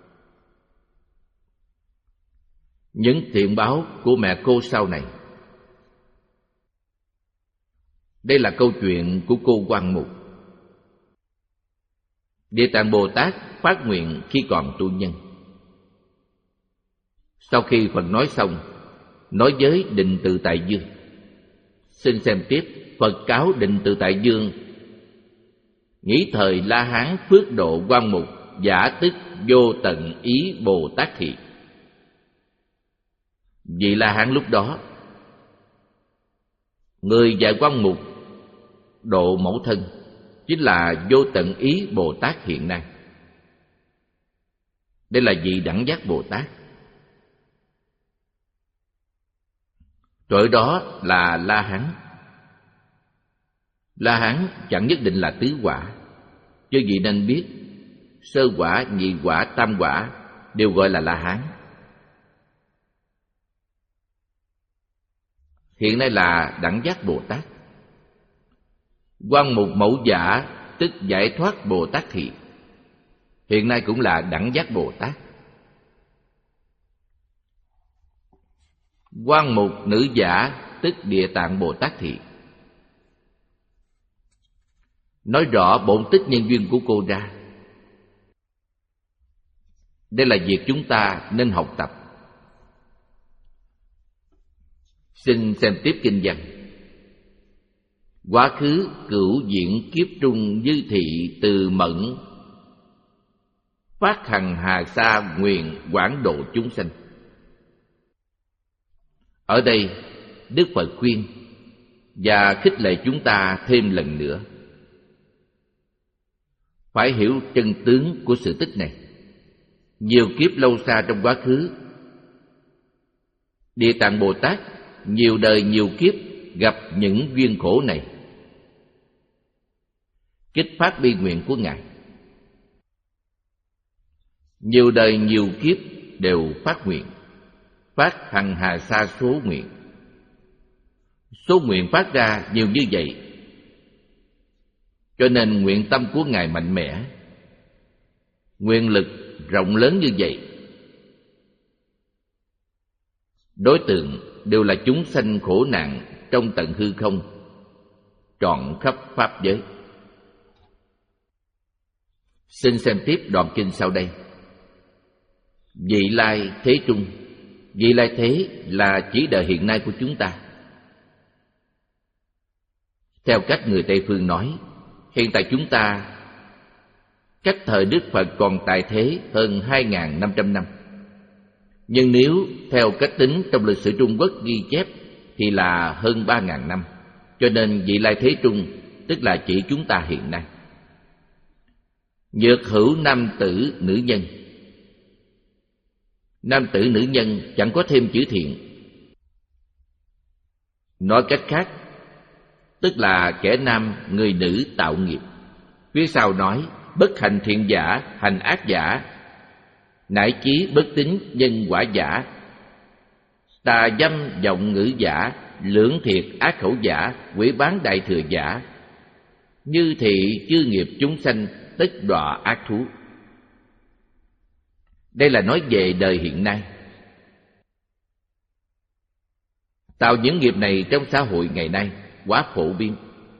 Những thiện báo của mẹ cô sau này. Đây là câu chuyện của cô Quan Mục. Địa Tạng Bồ Tát phát nguyện khi còn tu nhân. Sau khi Phật nói xong, nói với Định Tự Tại Dương. Xin xem tiếp. Phật cáo Định Tự Tại Dương: nghĩ thời La Hán phước độ Quan Mục, giả tức vô tận ý Bồ Tát thị. Vị La Hán lúc đó, người dạy Quan Mục độ mẫu thân chính là vô tận ý Bồ Tát hiện nay. Đây là vị đẳng giác Bồ Tát. Rồi đó là La Hán. La Hán chẳng nhất định là tứ quả. Chứ vị nên biết, sơ quả, nhị quả, tam quả đều gọi là La Hán. Hiện nay là đẳng giác Bồ Tát. Quan Mục mẫu giả tức giải thoát Bồ Tát thị, hiện nay cũng là đẳng giác Bồ Tát. Quan Mục nữ giả tức Địa Tạng Bồ Tát thị. Nói rõ bổn tích nhân duyên của cô ra. Đây là việc chúng ta nên học tập. Xin xem tiếp kinh văn. Quá khứ cửu diện kiếp trung dư thị từ mẫn, phát hằng hà sa nguyện quảng độ chúng sanh. Ở đây Đức Phật khuyên và khích lệ chúng ta thêm lần nữa phải hiểu chân tướng của sự tích này. Nhiều kiếp lâu xa trong quá khứ, Địa Tạng Bồ Tát nhiều đời nhiều kiếp gặp những duyên khổ này, kích phát bi nguyện của Ngài. Nhiều đời nhiều kiếp đều phát nguyện, phát hằng hà sa số nguyện. Số nguyện phát ra nhiều như vậy, cho nên nguyện tâm của Ngài mạnh mẽ, nguyện lực rộng lớn như vậy. Đối tượng đều là chúng sanh khổ nạn trong tận hư không, trọn khắp pháp giới. Xin xem tiếp đoạn kinh sau đây. Vị lai thế trung. Vị lai thế là chỉ đời hiện nay của chúng ta. Theo cách người Tây Phương nói, hiện tại chúng ta cách thời Đức Phật còn tại thế hơn hai nghìn năm trăm năm. Nhưng nếu theo cách tính trong lịch sử Trung Quốc ghi chép thì là hơn ba nghìn năm. Cho nên vị lai thế trung tức là chỉ chúng ta hiện nay. Nhược hữu nam tử nữ nhân. Nam tử nữ nhân chẳng có thêm chữ thiện. Nói cách khác, tức là kẻ nam người nữ tạo nghiệp. Phía sau nói bất hành thiện giả, hành ác giả, nải chí bất tín nhân quả giả, tà dâm vọng ngữ giả, lưỡng thiệt ác khẩu giả, quỷ bán đại thừa giả, như thị chư nghiệp chúng sanh tất đọa ác thú. Đây là nói về đời hiện nay. Tạo những nghiệp này trong xã hội ngày nay quá phổ biến.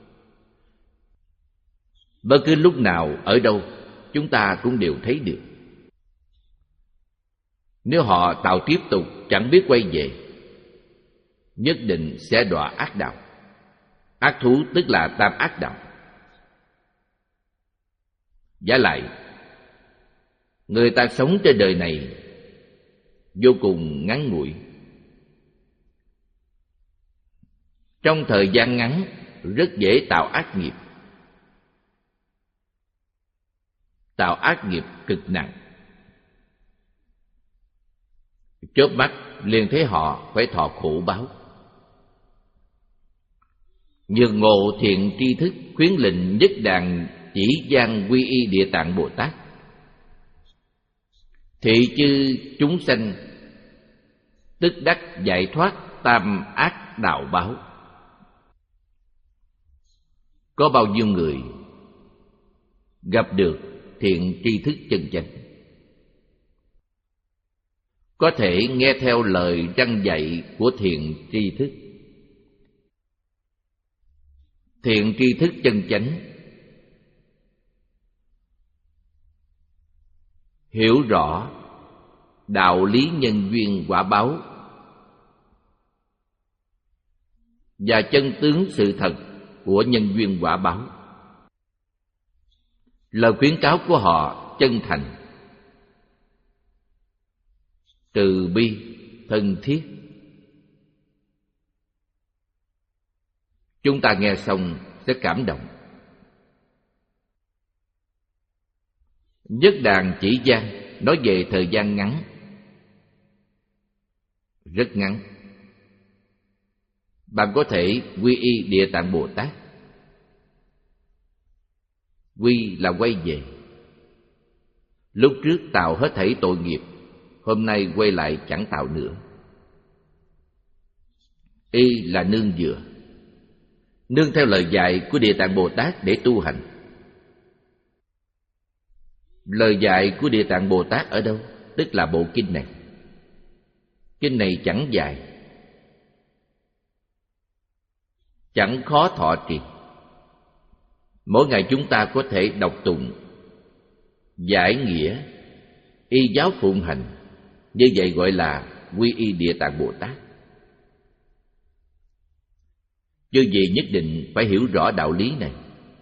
Bất cứ lúc nào, ở đâu, chúng ta cũng đều thấy được. Nếu họ tạo tiếp tục chẳng biết quay về, nhất định sẽ đọa ác đạo. Ác thú tức là tam ác đạo. Giả lại, người ta sống trên đời này vô cùng ngắn ngủi. Trong thời gian ngắn rất dễ tạo ác nghiệp. Tạo ác nghiệp cực nặng. Chớp mắt liền thấy họ phải thọ khổ báo. Nhường ngộ thiện tri thức, khuyến lệnh nhất đàn chỉ gian quy y Địa Tạng Bồ Tát. Thị chư chúng sanh tức đắc giải thoát tam ác đạo báo. Có bao nhiêu người gặp được thiện tri thức chân chánh, có thể nghe theo lời răn dạy của thiện tri thức. Thiện tri thức chân chánh hiểu rõ đạo lý nhân duyên quả báo và chân tướng sự thật của nhân duyên quả báo. Lời khuyến cáo của họ chân thành, từ bi, thân thiết. Chúng ta nghe xong sẽ cảm động. Nhất đàn chỉ gian nói về thời gian ngắn, rất ngắn. Bạn có thể quy y Địa Tạng Bồ Tát. Quy là quay về. Lúc trước tạo hết thảy tội nghiệp, hôm nay quay lại chẳng tạo nữa. Y là nương dựa, nương theo lời dạy của Địa Tạng Bồ Tát để tu hành. Lời dạy của Địa Tạng Bồ Tát ở đâu? Tức là bộ kinh này. Kinh này chẳng dài, chẳng khó thọ trì. Mỗi ngày chúng ta có thể đọc tụng, giải nghĩa, y giáo phụng hành. Như vậy gọi là quy y Địa Tạng Bồ Tát. Chư vị nhất định phải hiểu rõ đạo lý này.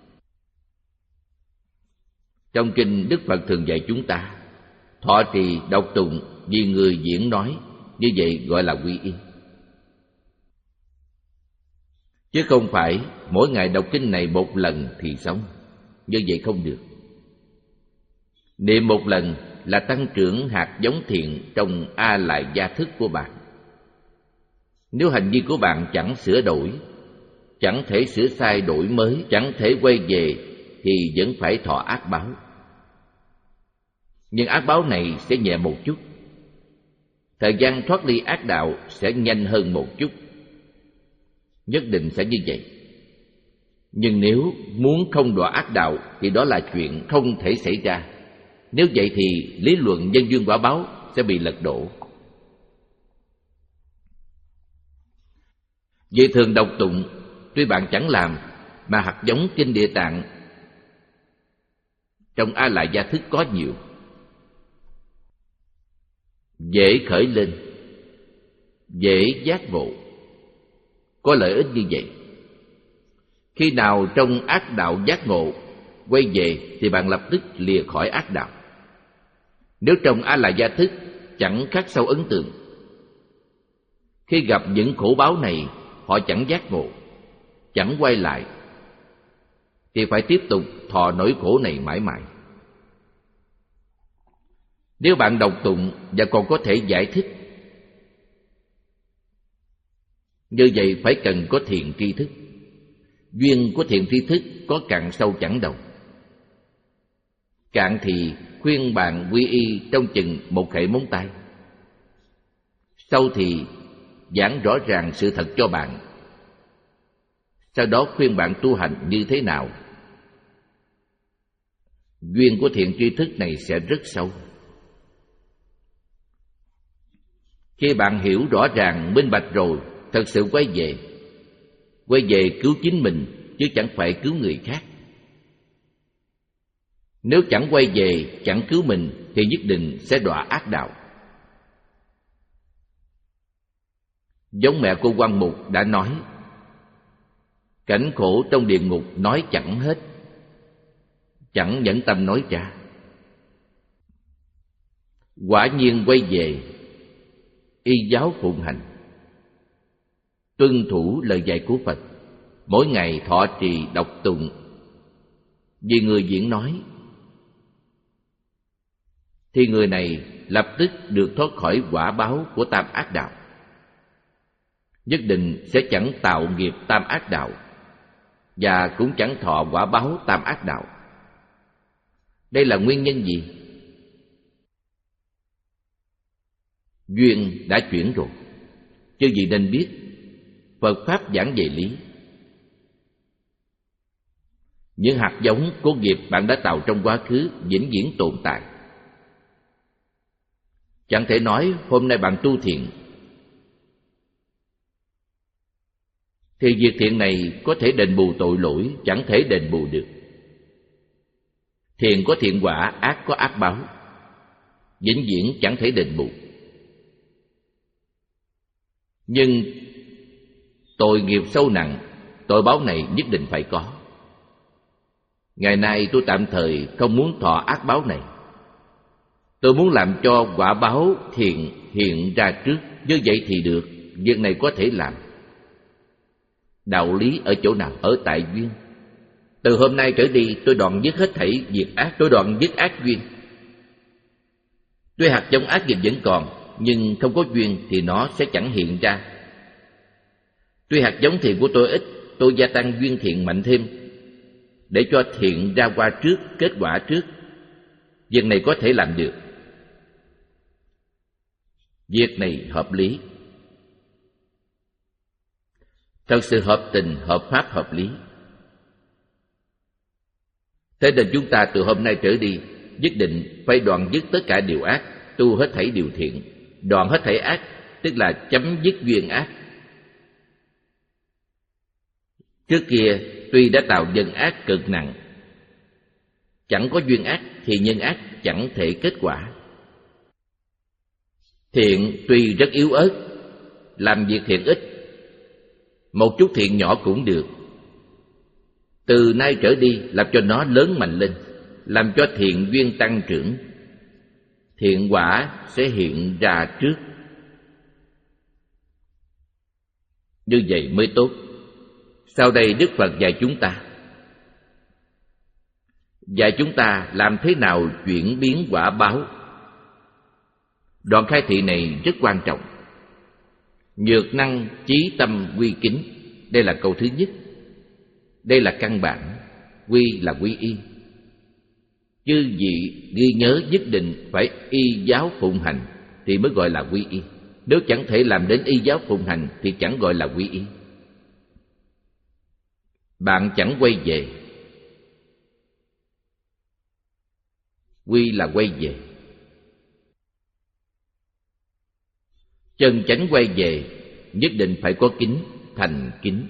Trong kinh Đức Phật thường dạy chúng ta thọ trì đọc tụng vì người diễn nói, như vậy gọi là quy y. Chứ không phải mỗi ngày đọc kinh này một lần thì xong. Như vậy không được. Niệm một lần là tăng trưởng hạt giống thiện trong A Lại Gia thức của bạn. Nếu hành vi của bạn chẳng sửa đổi, chẳng thể sửa sai đổi mới, chẳng thể quay về, thì vẫn phải thọ ác báo. Nhưng ác báo này sẽ nhẹ một chút, thời gian thoát ly ác đạo sẽ nhanh hơn một chút. Nhất định sẽ như vậy. Nhưng nếu muốn không đọa ác đạo thì đó là chuyện không thể xảy ra. Nếu vậy thì lý luận nhân duyên quả báo sẽ bị lật đổ. Vì thường đọc tụng, tuy bạn chẳng làm, mà hạt giống kinh Địa Tạng trong A Lại Gia thức có nhiều, dễ khởi lên, dễ giác ngộ, có lợi ích như vậy. Khi nào trong ác đạo giác ngộ, quay về thì bạn lập tức lìa khỏi ác đạo. Nếu trong A Lại Gia thức chẳng khắc sâu ấn tượng, khi gặp những khổ báo này họ chẳng giác ngộ, chẳng quay lại, thì phải tiếp tục thọ nỗi khổ này mãi mãi. Nếu bạn đọc tụng và còn có thể giải thích, như vậy phải cần có thiện tri thức. Duyên của thiện tri thức có cạn sâu chẳng đồng. Cạn thì khuyên bạn quy y trong chừng một khẩy móng tay, sâu thì giảng rõ ràng sự thật cho bạn, sau đó khuyên bạn tu hành như thế nào. Duyên của thiện tri thức này sẽ rất sâu. Khi bạn hiểu rõ ràng, minh bạch rồi, thật sự quay về. Quay về cứu chính mình, chứ chẳng phải cứu người khác. Nếu chẳng quay về, chẳng cứu mình, thì nhất định sẽ đọa ác đạo. Giống mẹ cô Quan Mục đã nói, cảnh khổ trong địa ngục nói chẳng hết, chẳng nhẫn tâm nói ra. Quả nhiên quay về, y giáo phụng hành, tuân thủ lời dạy của Phật, mỗi ngày thọ trì đọc tụng vì người diễn nói, thì người này lập tức được thoát khỏi quả báo của tam ác đạo. Nhất định sẽ chẳng tạo nghiệp tam ác đạo, và cũng chẳng thọ quả báo tam ác đạo. Đây là nguyên nhân gì? Duyên đã chuyển rồi. Chư vị nên biết, Phật Pháp giảng về lý. Những hạt giống của nghiệp bạn đã tạo trong quá khứ vĩnh viễn tồn tại. Chẳng thể nói hôm nay bạn tu thiện thì việc thiện này có thể đền bù tội lỗi, chẳng thể đền bù được. Thiện có thiện quả, ác có ác báo, vĩnh viễn chẳng thể đền bù. Nhưng tội nghiệp sâu nặng, tội báo này nhất định phải có. Ngày nay tôi tạm thời không muốn thọ ác báo này. Tôi muốn làm cho quả báo thiện hiện ra trước. Như vậy thì được, việc này có thể làm. Đạo lý ở chỗ nào? Ở tại duyên. Từ hôm nay trở đi tôi đoạn dứt hết thảy việc ác, tôi đoạn dứt ác duyên. Tuy hạt giống ác nghiệp vẫn còn, nhưng không có duyên thì nó sẽ chẳng hiện ra. Tuy hạt giống thiện của tôi ít, tôi gia tăng duyên thiện mạnh thêm, để cho thiện ra qua trước, kết quả trước. Việc này có thể làm được. Việc này hợp lý, thật sự hợp tình, hợp pháp, hợp lý. Thế nên chúng ta từ hôm nay trở đi nhất định phải đoạn dứt tất cả điều ác, tu hết thảy điều thiện. Đoạn hết thảy ác tức là chấm dứt duyên ác. Trước kia tuy đã tạo nhân ác cực nặng, chẳng có duyên ác thì nhân ác chẳng thể kết quả. Thiện tuy rất yếu ớt, làm việc thiện ít, một chút thiện nhỏ cũng được. Từ nay trở đi làm cho nó lớn mạnh lên, làm cho thiện duyên tăng trưởng, thiện quả sẽ hiện ra trước. Như vậy mới tốt. Sau đây Đức Phật dạy chúng ta, dạy chúng ta làm thế nào chuyển biến quả báo. Đoạn khai thị này rất quan trọng. Nhược năng chí tâm quy kính, đây là câu thứ nhất. Đây là căn bản. Quy là quy y. Chư vị ghi nhớ nhất định phải y giáo phụng hành thì mới gọi là quy y. Nếu chẳng thể làm đến y giáo phụng hành thì chẳng gọi là quy y. Bạn chẳng quay về. Quy là quay về. Chân chánh quay về nhất định phải có kính, thành kính.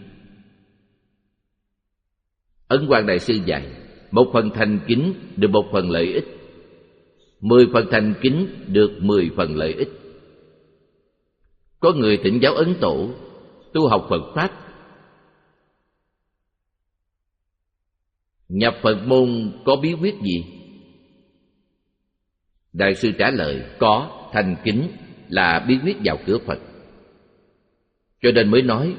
Ấn Quang Đại Sư dạy, một phần thành kính được một phần lợi ích, mười phần thành kính được mười phần lợi ích. Có người thỉnh giáo Ấn Tổ, tu học Phật Pháp, nhập Phật môn có bí quyết gì? Đại sư trả lời, có, thành kính là bí quyết vào cửa Phật. Cho nên mới nói,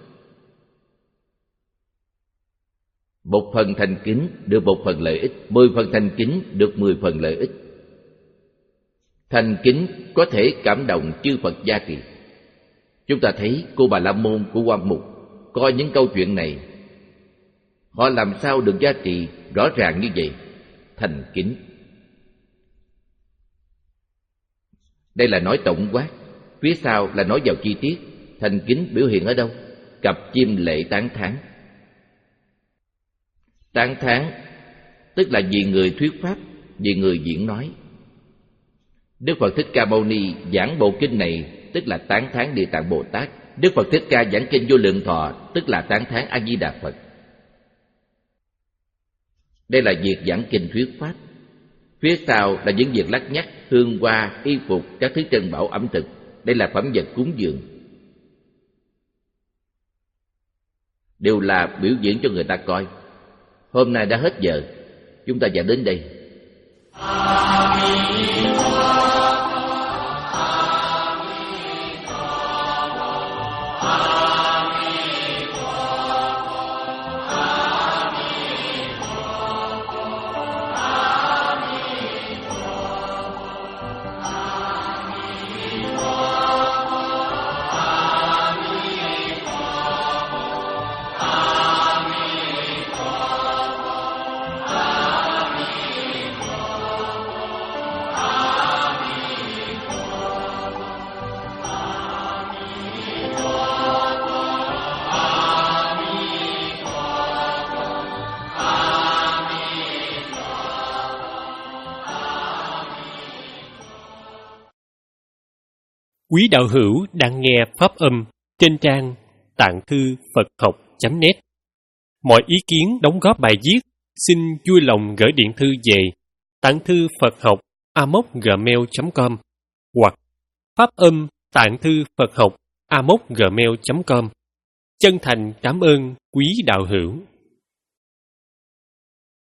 một phần thành kính được một phần lợi ích, mười phần thành kính được mười phần lợi ích. Thành kính có thể cảm động chư Phật gia trì. Chúng ta thấy cô Bà La Môn của Quan Mục coi những câu chuyện này, họ làm sao được gia trì rõ ràng như vậy? Thành kính. Đây là nói tổng quát, phía sau là nói vào chi tiết. Thành kính biểu hiện ở đâu? Cặp chim lệ tán thán. Tán thán tức là vì người thuyết pháp, vì người diễn nói. Đức Phật Thích Ca Mâu Ni giảng bộ kinh này tức là tán thán Địa Tạng Bồ Tát. Đức Phật Thích Ca giảng kinh Vô Lượng Thọ tức là tán thán A Di Đà Phật. Đây là việc giảng kinh thuyết pháp. Phía sau là những việc lắt nhắt, hương hoa, y phục, các thứ trân bảo ẩm thực. Đây là phẩm vật cúng dường, đều là biểu diễn cho người ta coi. Hôm nay đã hết giờ, chúng ta dạy đến đây. Quý đạo hữu đang nghe pháp âm trên trang tạng thư Phật học chấm net. Mọi ý kiến đóng góp bài viết xin vui lòng gửi điện thư về tạng thư Phật học a mốc gmail chấm com hoặc pháp âm tạng thư Phật học a mốc gmail chấm com. Chân thành cảm ơn quý đạo hữu.